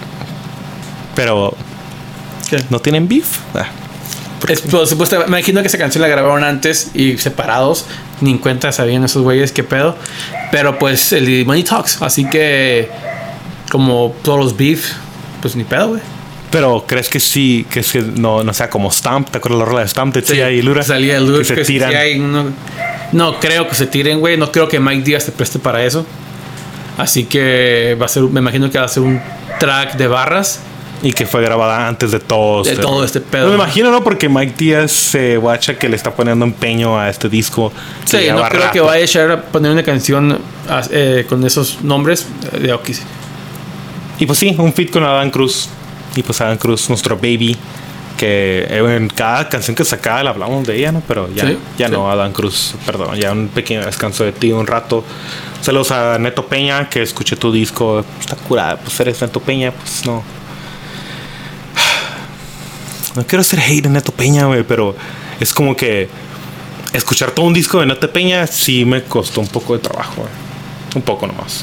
¿qué? ¿No tienen beef? Por supuesto, me imagino que esa canción la grabaron antes y separados. Ni en cuenta sabían esos güeyes qué pedo. Pero pues el Money Talks. Así que, como todos los beef, pues ni pedo, güey. Pero ¿crees que sí? Que es que no sea como Stamp. ¿Te acuerdas la rola de Stamp de Tia y Lura? Salía el Lura que se tiran. No creo que se tiren, güey. No creo que Mike Díaz se preste para eso. Así que va a ser, me imagino que va a ser un track de barras. Y que fue grabada antes de todo este pedo. No me imagino, ¿no? Porque Mike Díaz se guacha que le está poniendo empeño a este disco. Sí, no creo que vaya a echar a poner una canción con esos nombres de Oquis. Y pues sí, un feat con Adán Cruz. Y pues Adán Cruz, nuestro baby, Que en cada canción que sacaba la hablamos de ella, ¿no? Pero ya, Sí, ya sí. no, Adán Cruz, perdón, ya un pequeño descanso de ti, un rato. Saludos a Neto Peña, que escuché tu disco, está curada, pues eres Neto Peña, pues no. No quiero ser hate de Neto Peña, güey, pero es como que escuchar todo un disco de Neto Peña sí me costó un poco de trabajo, güey. Un poco nomás.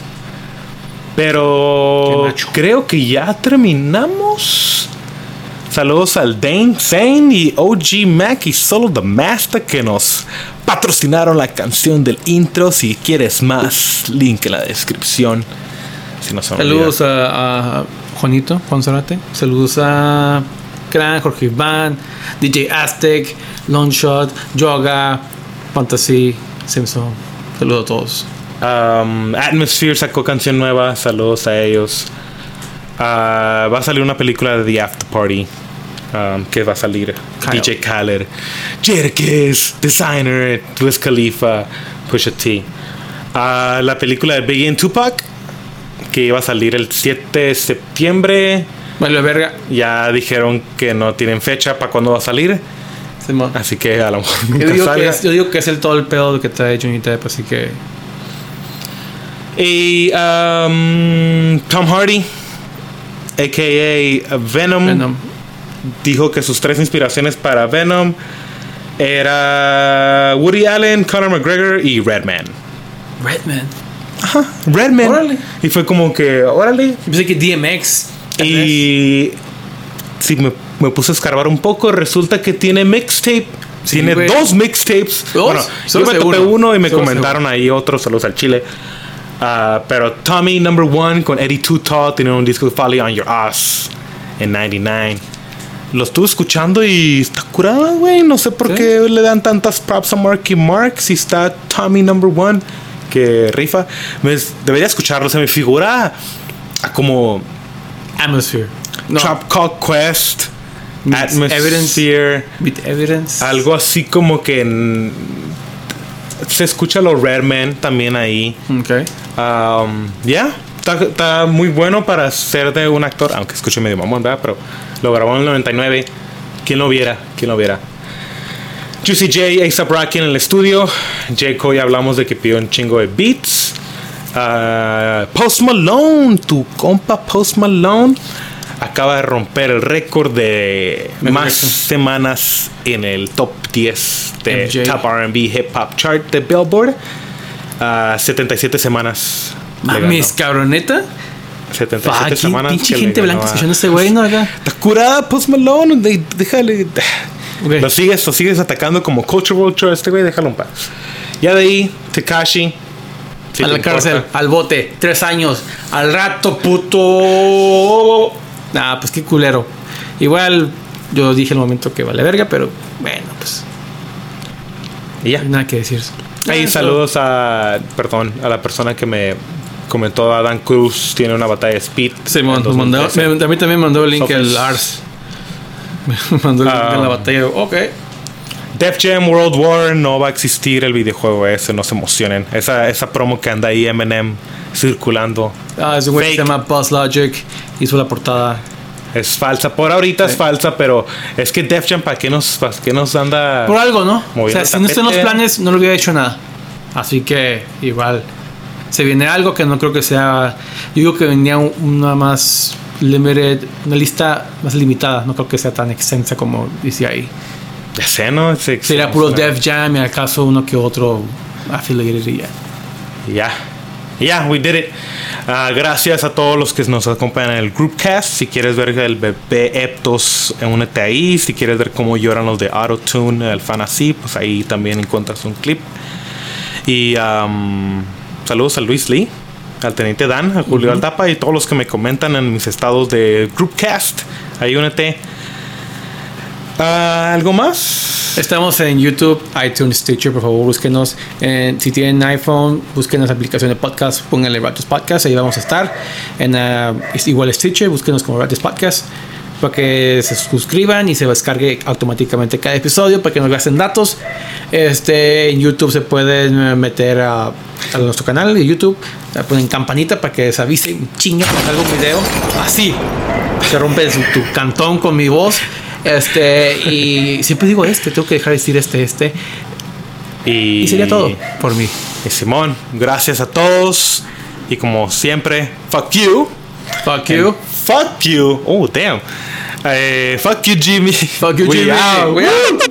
Pero Qué macho. creo que ya terminamos. Saludos al Dane Zane y OG Mac y solo The Master que nos patrocinaron la canción del intro. Si quieres más, link en la descripción. Si no se me Saludos olvida. a Juanito, Juan Zarate. Saludos a Cran, Jorge Iván, DJ Aztec, Longshot, Yoga, Fantasy, Simpson. Saludos a todos. Atmosphere sacó canción nueva. Saludos a ellos. Va a salir una película de The After Party. Que va a salir Kyle. DJ Khaled, Jadakiss, Designer, Wiz Khalifa, Pusha T. La película de Biggie and Tupac, que iba a salir el 7 de septiembre. Vale, verga. Ya dijeron que no tienen fecha para cuándo va a salir. Simón. Así que a lo mejor Yo nunca digo, salga. yo digo que es todo el pedo que trae Johnny Depp, así que Y Tom Hardy, a.k.a. Venom. dijo que sus 3 inspiraciones para Venom era Woody Allen, Conor McGregor y Redman. Redman. Redman. Órale. Y fue como que, órale. Pensé que DMX. Y sí, me puse a escarbar un poco. Resulta que tiene mixtape. Sí, Tiene güey. 2 mixtapes. ¿Dos? Bueno, Solo yo me sé topé uno. uno y me Solo sé comentaron ahí otros. Saludos al Chile. Pero Tommy No. 1 con Eddie Too Tall tiene un disco de Folly on Your Ass en 99. Lo estuve escuchando y está curada, güey. No sé por ¿Sí? qué le dan tantas props a Marky Mark si está Tommy No. 1 que rifa. Debería escucharlo. Se me figura a como Atmosphere. No. Trap Call Quest, Meets Atmosphere, With Evidence. algo así como que se escucha los Redman también ahí. Ok. Ya, está muy bueno para ser de un actor, aunque escuche medio mamón, ¿verdad? Pero lo grabó en el 99. ¿Quién lo viera? ¿Quién lo viera? Juicy J, A$AP Rocky en el estudio. J. Cole, ya hablamos de que pidió un chingo de beats. Post Malone, tu compa Post Malone acaba de romper el récord de más Jackson. semanas en el top 10 de MJ. Top R&B Hip Hop Chart de Billboard. 77 semanas. le Mames, ganó. cabroneta. 77 Fuck, semanas. pinche que le gente ganó blanca a- escuchando a este güey, ¿no? Acá. Está curada Post Malone. Déjale. Ok. Lo sigues atacando como Culture Vulture. Este güey, déjalo en paz. Ya de ahí, Tekashi. si A te la cárcel, importa. al bote, 3 años. Al rato, puto. Nah, pues qué culero. Igual, yo dije en el momento que vale verga, pero bueno, pues. Y ya. No hay nada que decir. Ahí saludos a la persona que me comentó. Adán Cruz tiene una batalla de Speed. Simón, en nos mandó, 2013. a mí también mandó el link Sofos. el Ars. Me mandó el link en la batalla. Ok. Def Jam World War no va a existir el videojuego ese, no se emocionen. Esa promo que anda ahí Eminem circulando Ah, es un güey que se Fake. llama Buzz Logic. Hizo la portada. es falsa. Por ahorita Sí. es falsa, pero es que Def Jam, ¿para qué nos anda? Por algo, ¿no? O moviendo sea, si el no está en los tapete? planes, no le hubiera hecho nada. Así que igual se viene algo que no creo que sea. Yo digo que venía una más limited, una lista más limitada. No creo que sea tan extensa como dice ahí. Ya sé, ¿no? Sería puro Def Jam y acaso uno que otro affiliated y ya. Ya, we did it. Gracias a todos los que nos acompañan en el Groupcast. Si quieres ver el bebé Eptos, únete ahí. Si quieres ver cómo lloran los de Autotune, el fan así, pues ahí también encuentras un clip. Y saludos a Luis Lee, al Teniente Dan, a Julio Altapa y todos los que me comentan en mis estados de Groupcast. Ahí únete. ¿Algo más? Estamos en YouTube, iTunes, Stitcher, por favor, búsquenos. Si tienen iPhone, busquen la aplicación de podcast, pónganle Ratos Podcast, ahí vamos a estar. Igual Stitcher, búsquenos como Ratos Podcast, para que se suscriban y se descargue automáticamente cada episodio, para que nos gasten datos. En YouTube se pueden meter a nuestro canal de YouTube, ponen campanita para que les avise un chingo cuando salga un video. Así, se rompe tu cantón con mi voz. Y siempre digo tengo que dejar de decir este. Y sería todo por mí. Y Simón, gracias a todos. Y como siempre, fuck you. Fuck you. Fuck you. Oh, damn. Fuck you, Jimmy. Fuck you, We Jimmy. out. We out.